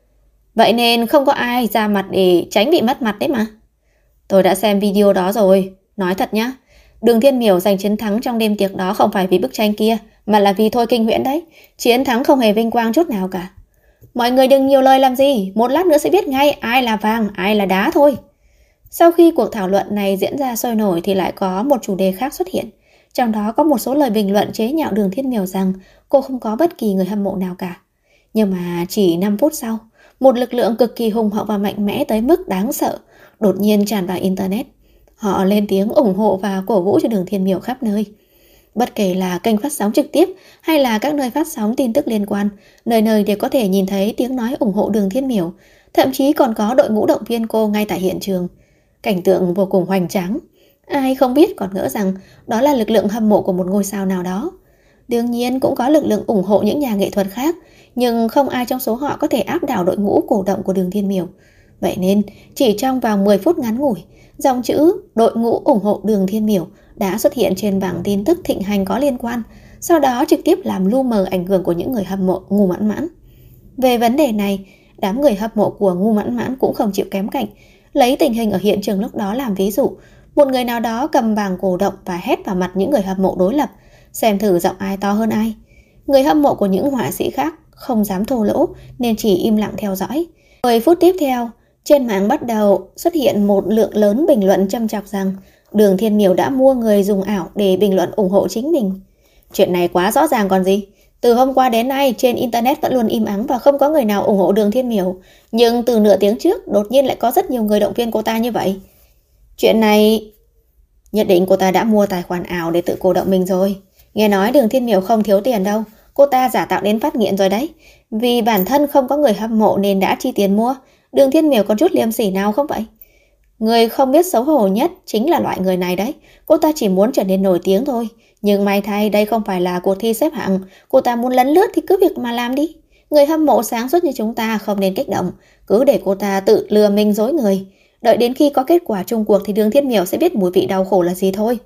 A: Vậy nên không có ai ra mặt để tránh bị mất mặt đấy mà. Tôi đã xem video đó rồi. Nói thật nhá, Đường Thiên Miểu giành chiến thắng trong đêm tiệc đó không phải vì bức tranh kia, mà là vì Thôi Kinh Huyễn đấy. Chiến thắng không hề vinh quang chút nào cả. Mọi người đừng nhiều lời làm gì, một lát nữa sẽ biết ngay ai là vàng, ai là đá thôi. Sau khi cuộc thảo luận này diễn ra sôi nổi thì lại có một chủ đề khác xuất hiện. Trong đó có một số lời bình luận chế nhạo Đường Thiên Miểu rằng cô không có bất kỳ người hâm mộ nào cả. Nhưng mà chỉ 5 phút sau, một lực lượng cực kỳ hùng hậu và mạnh mẽ tới mức đáng sợ đột nhiên tràn vào Internet. Họ lên tiếng ủng hộ và cổ vũ cho Đường Thiên Miểu khắp nơi. Bất kể là kênh phát sóng trực tiếp hay là các nơi phát sóng tin tức liên quan, nơi nơi đều có thể nhìn thấy tiếng nói ủng hộ Đường Thiên Miểu, thậm chí còn có đội ngũ động viên cô ngay tại hiện trường. Cảnh tượng vô cùng hoành tráng. Ai không biết còn ngỡ rằng đó là lực lượng hâm mộ của một ngôi sao nào đó. Đương nhiên cũng có lực lượng ủng hộ những nhà nghệ thuật khác, nhưng không ai trong số họ có thể áp đảo đội ngũ cổ động của Đường Thiên Miểu. Vậy nên, chỉ trong vòng 10 phút ngắn ngủi, dòng chữ đội ngũ ủng hộ Đường Thiên Miểu đã xuất hiện trên bảng tin tức thịnh hành có liên quan, sau đó trực tiếp làm lu mờ ảnh hưởng của những người hâm mộ Ngu Mãn Mãn. Về vấn đề này, đám người hâm mộ của Ngu Mãn Mãn cũng không chịu kém cạnh, lấy tình hình ở hiện trường lúc đó làm ví dụ. Một người nào đó cầm bảng cổ động và hét vào mặt những người hâm mộ đối lập, xem thử giọng ai to hơn ai. Người hâm mộ của những họa sĩ khác không dám thô lỗ nên chỉ im lặng theo dõi. 10 phút tiếp theo, trên mạng bắt đầu xuất hiện một lượng lớn bình luận châm chọc rằng Đường Thiên Miểu đã mua người dùng ảo để bình luận ủng hộ chính mình. Chuyện này quá rõ ràng còn gì. Từ hôm qua đến nay trên Internet vẫn luôn im ắng và không có người nào ủng hộ Đường Thiên Miểu. Nhưng từ nửa tiếng trước đột nhiên lại có rất nhiều người động viên cô ta như vậy. Chuyện này... Nhất định cô ta đã mua tài khoản ảo để tự cổ động mình rồi. Nghe nói Đường Thiên Miểu không thiếu tiền đâu. Cô ta giả tạo đến phát nghiện rồi đấy. Vì bản thân không có người hâm mộ nên đã chi tiền mua. Đường Thiên Miểu có chút liêm sỉ nào không vậy? Người không biết xấu hổ nhất chính là loại người này đấy. Cô ta chỉ muốn trở nên nổi tiếng thôi. Nhưng may thay đây không phải là cuộc thi xếp hạng. Cô ta muốn lấn lướt thì cứ việc mà làm đi. Người hâm mộ sáng suốt như chúng ta không nên kích động. Cứ để cô ta tự lừa mình dối người. Đợi đến khi có kết quả chung cuộc thì Đường Thiên Miểu sẽ biết mùi vị đau khổ là gì thôi.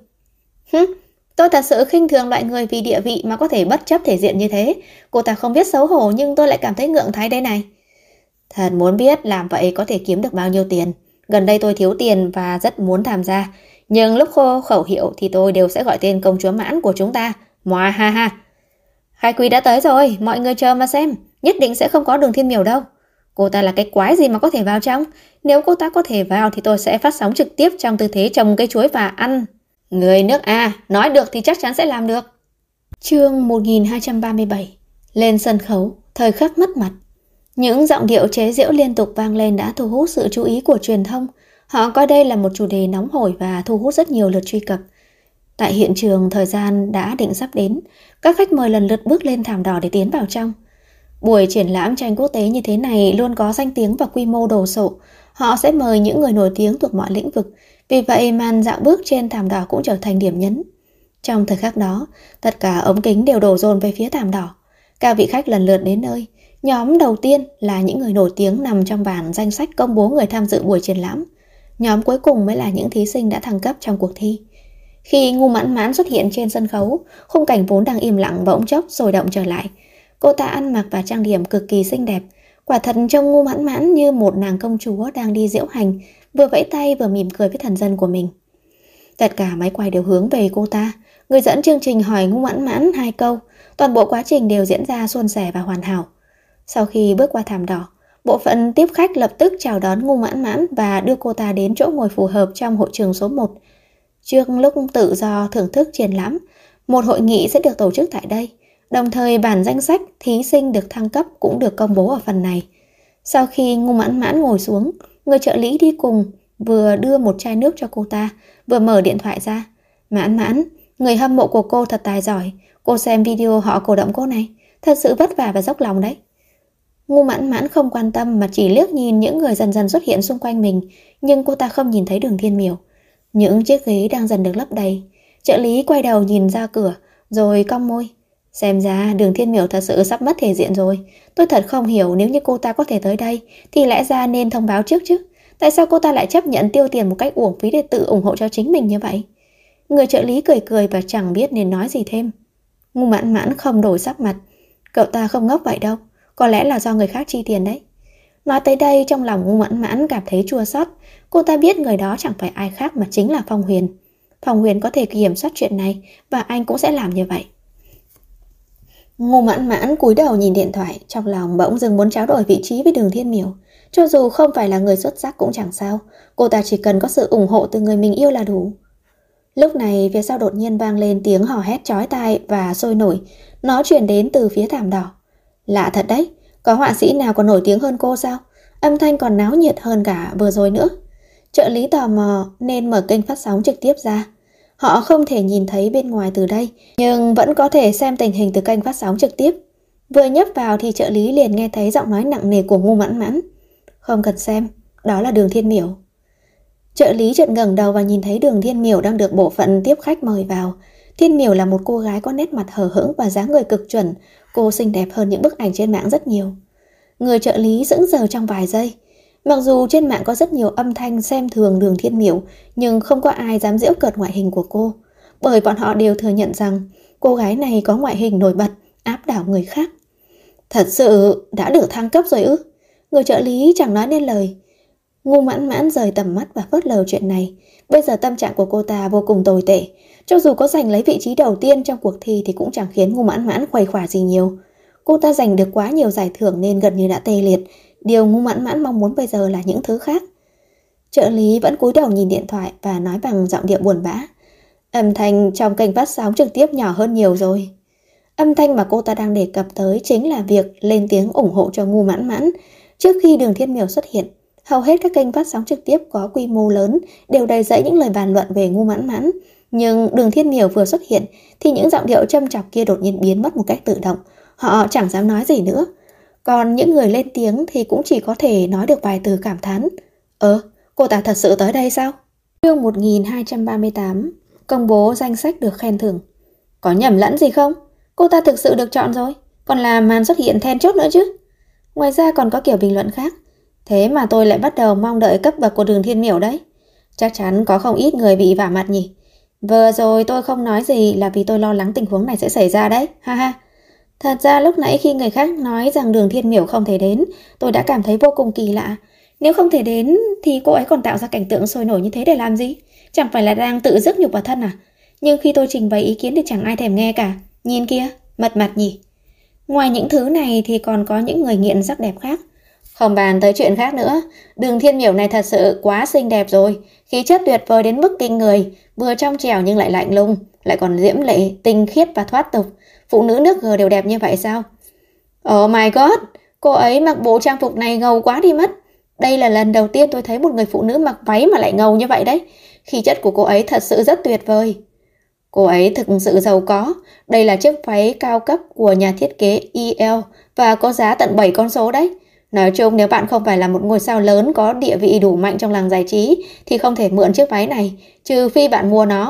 A: Tôi thật sự khinh thường loại người vì địa vị mà có thể bất chấp thể diện như thế. Cô ta không biết xấu hổ nhưng tôi lại cảm thấy ngượng thái đây này. Thật muốn biết làm vậy có thể kiếm được bao nhiêu tiền. Gần đây tôi thiếu tiền và rất muốn tham gia. Nhưng lúc khẩu hiệu thì tôi đều sẽ gọi tên công chúa Mãn của chúng ta. Moa ha ha. Khai quý đã tới rồi, mọi người chờ mà xem. Nhất định sẽ không có Đường Thiên Miểu đâu. Cô ta là cái quái gì mà có thể vào trong? Nếu cô ta có thể vào thì tôi sẽ phát sóng trực tiếp trong tư thế trồng cây chuối và ăn. Người nước A, nói được thì chắc chắn sẽ làm được. Chương 1237. Lên sân khấu, thời khắc mất mặt. Những giọng điệu chế giễu liên tục vang lên đã thu hút sự chú ý của truyền thông. Họ coi đây là một chủ đề nóng hổi và thu hút rất nhiều lượt truy cập. Tại hiện trường, thời gian đã định sắp đến. Các khách mời lần lượt bước lên thảm đỏ để tiến vào trong. Buổi triển lãm tranh quốc tế như thế này luôn có danh tiếng và quy mô đồ sộ. Họ sẽ mời những người nổi tiếng thuộc mọi lĩnh vực. Vì vậy màn dạo bước trên thảm đỏ cũng trở thành điểm nhấn. Trong thời khắc đó, tất cả ống kính đều đổ dồn về phía thảm đỏ. Các vị khách lần lượt đến nơi. Nhóm đầu tiên là những người nổi tiếng nằm trong bảng danh sách công bố người tham dự buổi triển lãm. Nhóm cuối cùng mới là những thí sinh đã thăng cấp trong cuộc thi. Khi Ngu Mãn Mãn xuất hiện trên sân khấu, khung cảnh vốn đang im lặng bỗng chốc sôi động trở lại. Cô ta ăn mặc và trang điểm cực kỳ xinh đẹp. Quả thật trông Ngu Mãn Mãn như một nàng công chúa đang đi diễu hành, vừa vẫy tay vừa mỉm cười với thần dân của mình. Tất cả máy quay đều hướng về cô ta. Người dẫn chương trình hỏi Ngu Mãn Mãn 2 câu. Toàn bộ quá trình đều diễn ra suôn sẻ và hoàn hảo. Sau khi bước qua thảm đỏ, bộ phận tiếp khách lập tức chào đón Ngu Mãn Mãn và đưa cô ta đến chỗ ngồi phù hợp trong hội trường số 1. Trước lúc tự do thưởng thức triển lãm, một hội nghị sẽ được tổ chức tại đây. Đồng thời bản danh sách thí sinh được thăng cấp cũng được công bố ở phần này. Sau khi Ngu Mãn Mãn ngồi xuống, người trợ lý đi cùng vừa đưa một chai nước cho cô ta, vừa mở điện thoại ra. Mãn Mãn, người hâm mộ của cô thật tài giỏi. Cô xem video họ cổ động cô này, thật sự vất vả và dốc lòng đấy. Ngu Mãn Mãn không quan tâm mà chỉ liếc nhìn những người dần dần xuất hiện xung quanh mình, nhưng cô ta không nhìn thấy Đường Thiên Miểu. Những chiếc ghế đang dần được lấp đầy. Trợ lý quay đầu nhìn ra cửa, rồi cong môi. Xem ra Đường Thiên Miểu thật sự sắp mất thể diện rồi. Tôi thật không hiểu, nếu như cô ta có thể tới đây thì lẽ ra nên thông báo trước chứ. Tại sao cô ta lại chấp nhận tiêu tiền một cách uổng phí để tự ủng hộ cho chính mình như vậy? Người trợ lý cười cười và chẳng biết nên nói gì thêm. Ngu Mãn Mãn không đổi sắc mặt. Cậu ta không ngốc vậy đâu, có lẽ là do người khác chi tiền đấy. Nói tới đây trong lòng Ngu Mãn Mãn cảm thấy chua xót. Cô ta biết người đó chẳng phải ai khác mà chính là Phong Huyền. Phong Huyền có thể kiểm soát chuyện này và anh cũng sẽ làm như vậy. Ngu Mãn Mãn cúi đầu nhìn điện thoại, trong lòng bỗng dưng muốn trao đổi vị trí với Đường Thiên Miểu. Cho dù không phải là người xuất sắc cũng chẳng sao, cô ta chỉ cần có sự ủng hộ từ người mình yêu là đủ. Lúc này phía sau đột nhiên vang lên tiếng hò hét chói tai và sôi nổi. Nó truyền đến từ phía thảm đỏ. Lạ thật đấy, có họa sĩ nào còn nổi tiếng hơn cô sao? Âm thanh còn náo nhiệt hơn cả vừa rồi nữa. Trợ lý tò mò nên mở kênh phát sóng trực tiếp ra. Họ không thể nhìn thấy bên ngoài từ đây, nhưng vẫn có thể xem tình hình từ kênh phát sóng trực tiếp. Vừa nhấp vào thì trợ lý liền nghe thấy giọng nói nặng nề của Ngu Mãn Mãn. Không cần xem, đó là Đường Thiên Miểu. Trợ lý chợt ngẩng đầu và nhìn thấy Đường Thiên Miểu đang được bộ phận tiếp khách mời vào. Thiên Miểu là một cô gái có nét mặt hờ hững và dáng người cực chuẩn. Cô xinh đẹp hơn những bức ảnh trên mạng rất nhiều. Người trợ lý sững sờ trong vài giây. Mặc dù trên mạng có rất nhiều âm thanh xem thường Đường Thiên Miểu, nhưng không có ai dám giễu cợt ngoại hình của cô. Bởi bọn họ đều thừa nhận rằng cô gái này có ngoại hình nổi bật, áp đảo người khác. Thật sự đã được thăng cấp rồi ư? Người trợ lý chẳng nói nên lời. Ngu Mãn Mãn rời tầm mắt và phớt lờ chuyện này. Bây giờ tâm trạng của cô ta vô cùng tồi tệ. Cho dù có giành lấy vị trí đầu tiên trong cuộc thi thì cũng chẳng khiến Ngu Mãn Mãn khuây khỏa gì nhiều. Cô ta giành được quá nhiều giải thưởng nên gần như đã tê liệt. Điều Ngu Mãn Mãn mong muốn bây giờ là những thứ khác. Trợ lý vẫn cúi đầu nhìn điện thoại và nói bằng giọng điệu buồn bã. Âm thanh trong kênh phát sóng trực tiếp nhỏ hơn nhiều rồi. Âm thanh mà cô ta đang đề cập tới chính là việc lên tiếng ủng hộ cho Ngu Mãn Mãn. Trước khi Đường Thiên Miểu xuất hiện, hầu hết các kênh phát sóng trực tiếp có quy mô lớn đều đầy dẫy những lời bàn luận về Ngu Mãn Mãn. Nhưng Đường Thiên Miểu vừa xuất hiện thì những giọng điệu châm chọc kia đột nhiên biến mất một cách tự động. Họ chẳng dám nói gì nữa. Còn những người lên tiếng thì cũng chỉ có thể nói được vài từ cảm thán. Cô ta thật sự tới đây sao? Chương 1238. Công bố danh sách được khen thưởng. Có nhầm lẫn gì không? Cô ta thực sự được chọn rồi, còn là màn xuất hiện then chốt nữa chứ. Ngoài ra còn có kiểu bình luận khác. Thế mà tôi lại bắt đầu mong đợi cấp bậc của Đường Thiên Miểu đấy. Chắc chắn có không ít người bị vả mặt nhỉ. Vừa rồi tôi không nói gì là vì tôi lo lắng tình huống này sẽ xảy ra đấy. Ha ha. Thật ra lúc nãy khi người khác nói rằng Đường Thiên Miểu không thể đến, tôi đã cảm thấy vô cùng kỳ lạ. Nếu không thể đến thì cô ấy còn tạo ra cảnh tượng sôi nổi như thế để làm gì? Chẳng phải là đang tự dứt nhục vào thân à? Nhưng khi tôi trình bày ý kiến thì chẳng ai thèm nghe cả. Nhìn kia, mật mặt nhỉ. Ngoài những thứ này thì còn có những người nghiện sắc đẹp khác. Không bàn tới chuyện khác nữa, Đường Thiên Miểu này thật sự quá xinh đẹp rồi. Khí chất tuyệt vời đến mức kinh người, vừa trong trẻo nhưng lại lạnh lùng, lại còn diễm lệ, tinh khiết và thoát tục. Phụ nữ nước G đều đẹp như vậy sao? Oh my god, cô ấy mặc bộ trang phục này ngầu quá đi mất. Đây là lần đầu tiên tôi thấy một người phụ nữ mặc váy mà lại ngầu như vậy đấy. Khí chất của cô ấy thật sự rất tuyệt vời. Cô ấy thực sự giàu có. Đây là chiếc váy cao cấp của nhà thiết kế EL và có giá tận 7 con số đấy. Nói chung nếu bạn không phải là một ngôi sao lớn có địa vị đủ mạnh trong làng giải trí thì không thể mượn chiếc váy này, trừ phi bạn mua nó.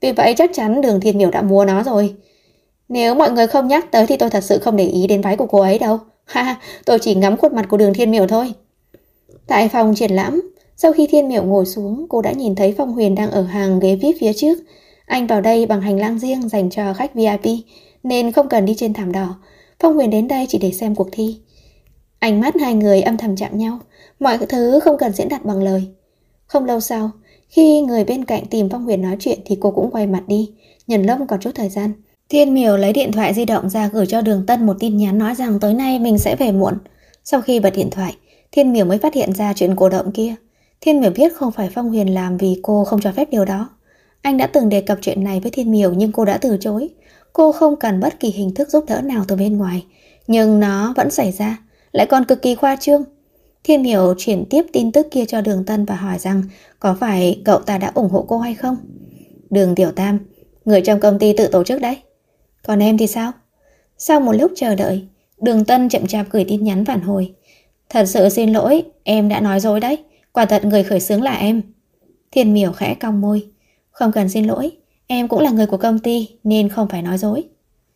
A: Vì vậy chắc chắn Đường Thiên Miểu đã mua nó rồi. Nếu mọi người không nhắc tới thì tôi thật sự không để ý đến váy của cô ấy đâu. Ha, tôi chỉ ngắm khuôn mặt của Đường Thiên Miểu thôi. Tại phòng triển lãm, sau khi Thiên Miểu ngồi xuống, cô đã nhìn thấy Phong Huyền đang ở hàng ghế VIP phía trước. Anh vào đây bằng hành lang riêng dành cho khách VIP, nên không cần đi trên thảm đỏ. Phong Huyền đến đây chỉ để xem cuộc thi. Ánh mắt hai người âm thầm chạm nhau, mọi thứ không cần diễn đạt bằng lời. Không lâu sau, khi người bên cạnh tìm Phong Huyền nói chuyện thì cô cũng quay mặt đi, nhân lúc còn chút thời gian. Thiên Miểu lấy điện thoại di động ra gửi cho Đường Tân một tin nhắn nói rằng tối nay mình sẽ về muộn. Sau khi bật điện thoại, Thiên Miểu mới phát hiện ra chuyện cổ động kia. Thiên Miểu biết không phải Phong Huyền làm vì cô không cho phép điều đó. Anh đã từng đề cập chuyện này với Thiên Miểu nhưng cô đã từ chối. Cô không cần bất kỳ hình thức giúp đỡ nào từ bên ngoài, nhưng nó vẫn xảy ra, lại còn cực kỳ khoa trương. Thiên Miểu chuyển tiếp tin tức kia cho Đường Tân và hỏi rằng có phải cậu ta đã ủng hộ cô hay không. Đường Tiểu Tam, người trong công ty tự tổ chức đấy. Còn em thì sao? Sau một lúc chờ đợi, Đường Tân chậm chạp gửi tin nhắn phản hồi. Thật sự xin lỗi, em đã nói dối đấy. Quả thật người khởi xướng là em. Thiên Miểu khẽ cong môi. Không cần xin lỗi, em cũng là người của công ty nên không phải nói dối.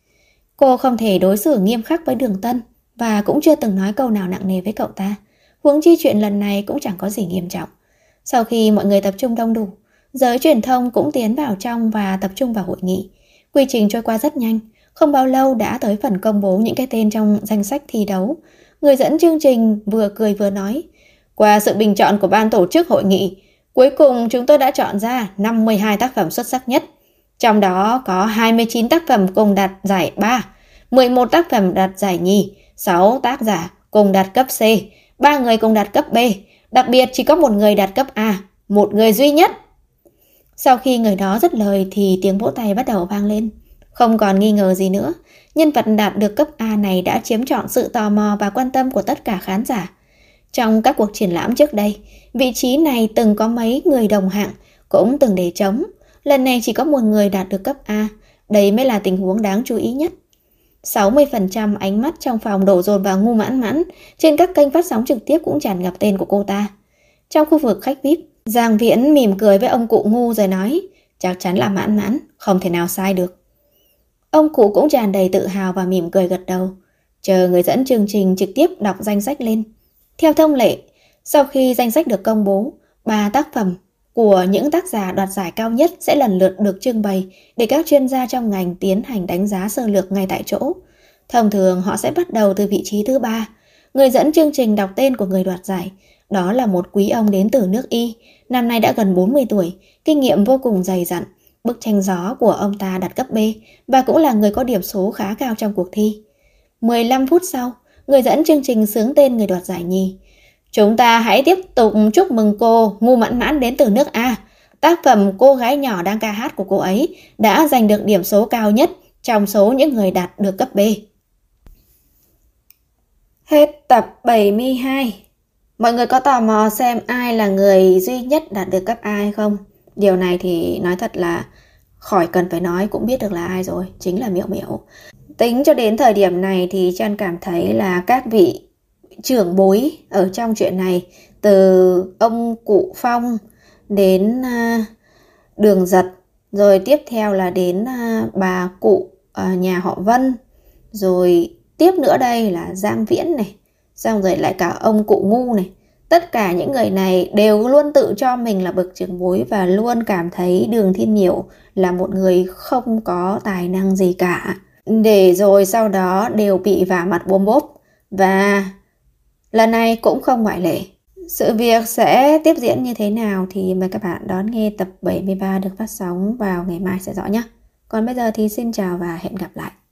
A: Cô không thể đối xử nghiêm khắc với Đường Tân và cũng chưa từng nói câu nào nặng nề với cậu ta. Huống chi chuyện lần này cũng chẳng có gì nghiêm trọng. Sau khi mọi người tập trung đông đủ, giới truyền thông cũng tiến vào trong và tập trung vào hội nghị. Quy trình trôi qua rất nhanh, không bao lâu đã tới phần công bố những cái tên trong danh sách thi đấu. Người dẫn chương trình vừa cười vừa nói, qua sự bình chọn của ban tổ chức hội nghị, cuối cùng chúng tôi đã chọn ra 52 tác phẩm xuất sắc nhất. Trong đó có 29 tác phẩm cùng đạt giải 3, 11 tác phẩm đạt giải nhì, 6 tác giả cùng đạt cấp C, 3 người cùng đạt cấp B. Đặc biệt chỉ có một người đạt cấp A, một người duy nhất. Sau khi người đó dứt lời thì tiếng vỗ tay bắt đầu vang lên. Không còn nghi ngờ gì nữa, nhân vật đạt được cấp A này đã chiếm trọn sự tò mò và quan tâm của tất cả khán giả. Trong các cuộc triển lãm trước đây, vị trí này từng có mấy người đồng hạng, cũng từng để trống. Lần này chỉ có một người đạt được cấp A, đây mới là tình huống đáng chú ý nhất. 60% ánh mắt trong phòng đổ dồn vào Ngu Mãn Mãn, trên các kênh phát sóng trực tiếp cũng tràn ngập tên của cô ta. Trong khu vực khách VIP, Giang Viễn mỉm cười với ông cụ Ngu rồi nói, chắc chắn là Mãn Mãn, không thể nào sai được. Ông cụ cũng tràn đầy tự hào và mỉm cười gật đầu, chờ người dẫn chương trình trực tiếp đọc danh sách lên. Theo thông lệ, sau khi danh sách được công bố, 3 tác phẩm của những tác giả đoạt giải cao nhất sẽ lần lượt được trưng bày để các chuyên gia trong ngành tiến hành đánh giá sơ lược ngay tại chỗ. Thông thường họ sẽ bắt đầu từ vị trí thứ 3. Người dẫn chương trình đọc tên của người đoạt giải. Đó là một quý ông đến từ nước Y, năm nay đã gần 40 tuổi, kinh nghiệm vô cùng dày dặn. Bức tranh gió của ông ta đạt cấp B và cũng là người có điểm số khá cao trong cuộc thi. 15 phút sau, người dẫn chương trình xướng tên người đoạt giải nhì. Chúng ta hãy tiếp tục chúc mừng cô Ngu Mãn Mãn đến từ nước A. Tác phẩm Cô gái nhỏ đang ca hát của cô ấy đã giành được điểm số cao nhất trong số những người đạt được cấp B. Hết tập 72. Mọi người có tò mò xem ai là người duy nhất đạt được cấp A hay không? Điều này thì nói thật là khỏi cần phải nói cũng biết được là ai rồi, chính là Miểu Miểu. Tính cho đến thời điểm này thì Trân cảm thấy là các vị trưởng bối ở trong chuyện này, từ ông cụ Phong đến Đường Giật, rồi tiếp theo là đến bà cụ nhà họ Vân, rồi tiếp nữa đây là Giang Viễn này, xong rồi lại cả ông cụ Ngu này. Tất cả những người này đều luôn tự cho mình là bậc trưởng bối và luôn cảm thấy Đường Thiên Miểu là một người không có tài năng gì cả. Để rồi sau đó đều bị vả mặt bôm bốp. Và lần này cũng không ngoại lệ. Sự việc sẽ tiếp diễn như thế nào thì mời các bạn đón nghe tập 73 được phát sóng vào ngày mai sẽ rõ nhé. Còn bây giờ thì xin chào và hẹn gặp lại.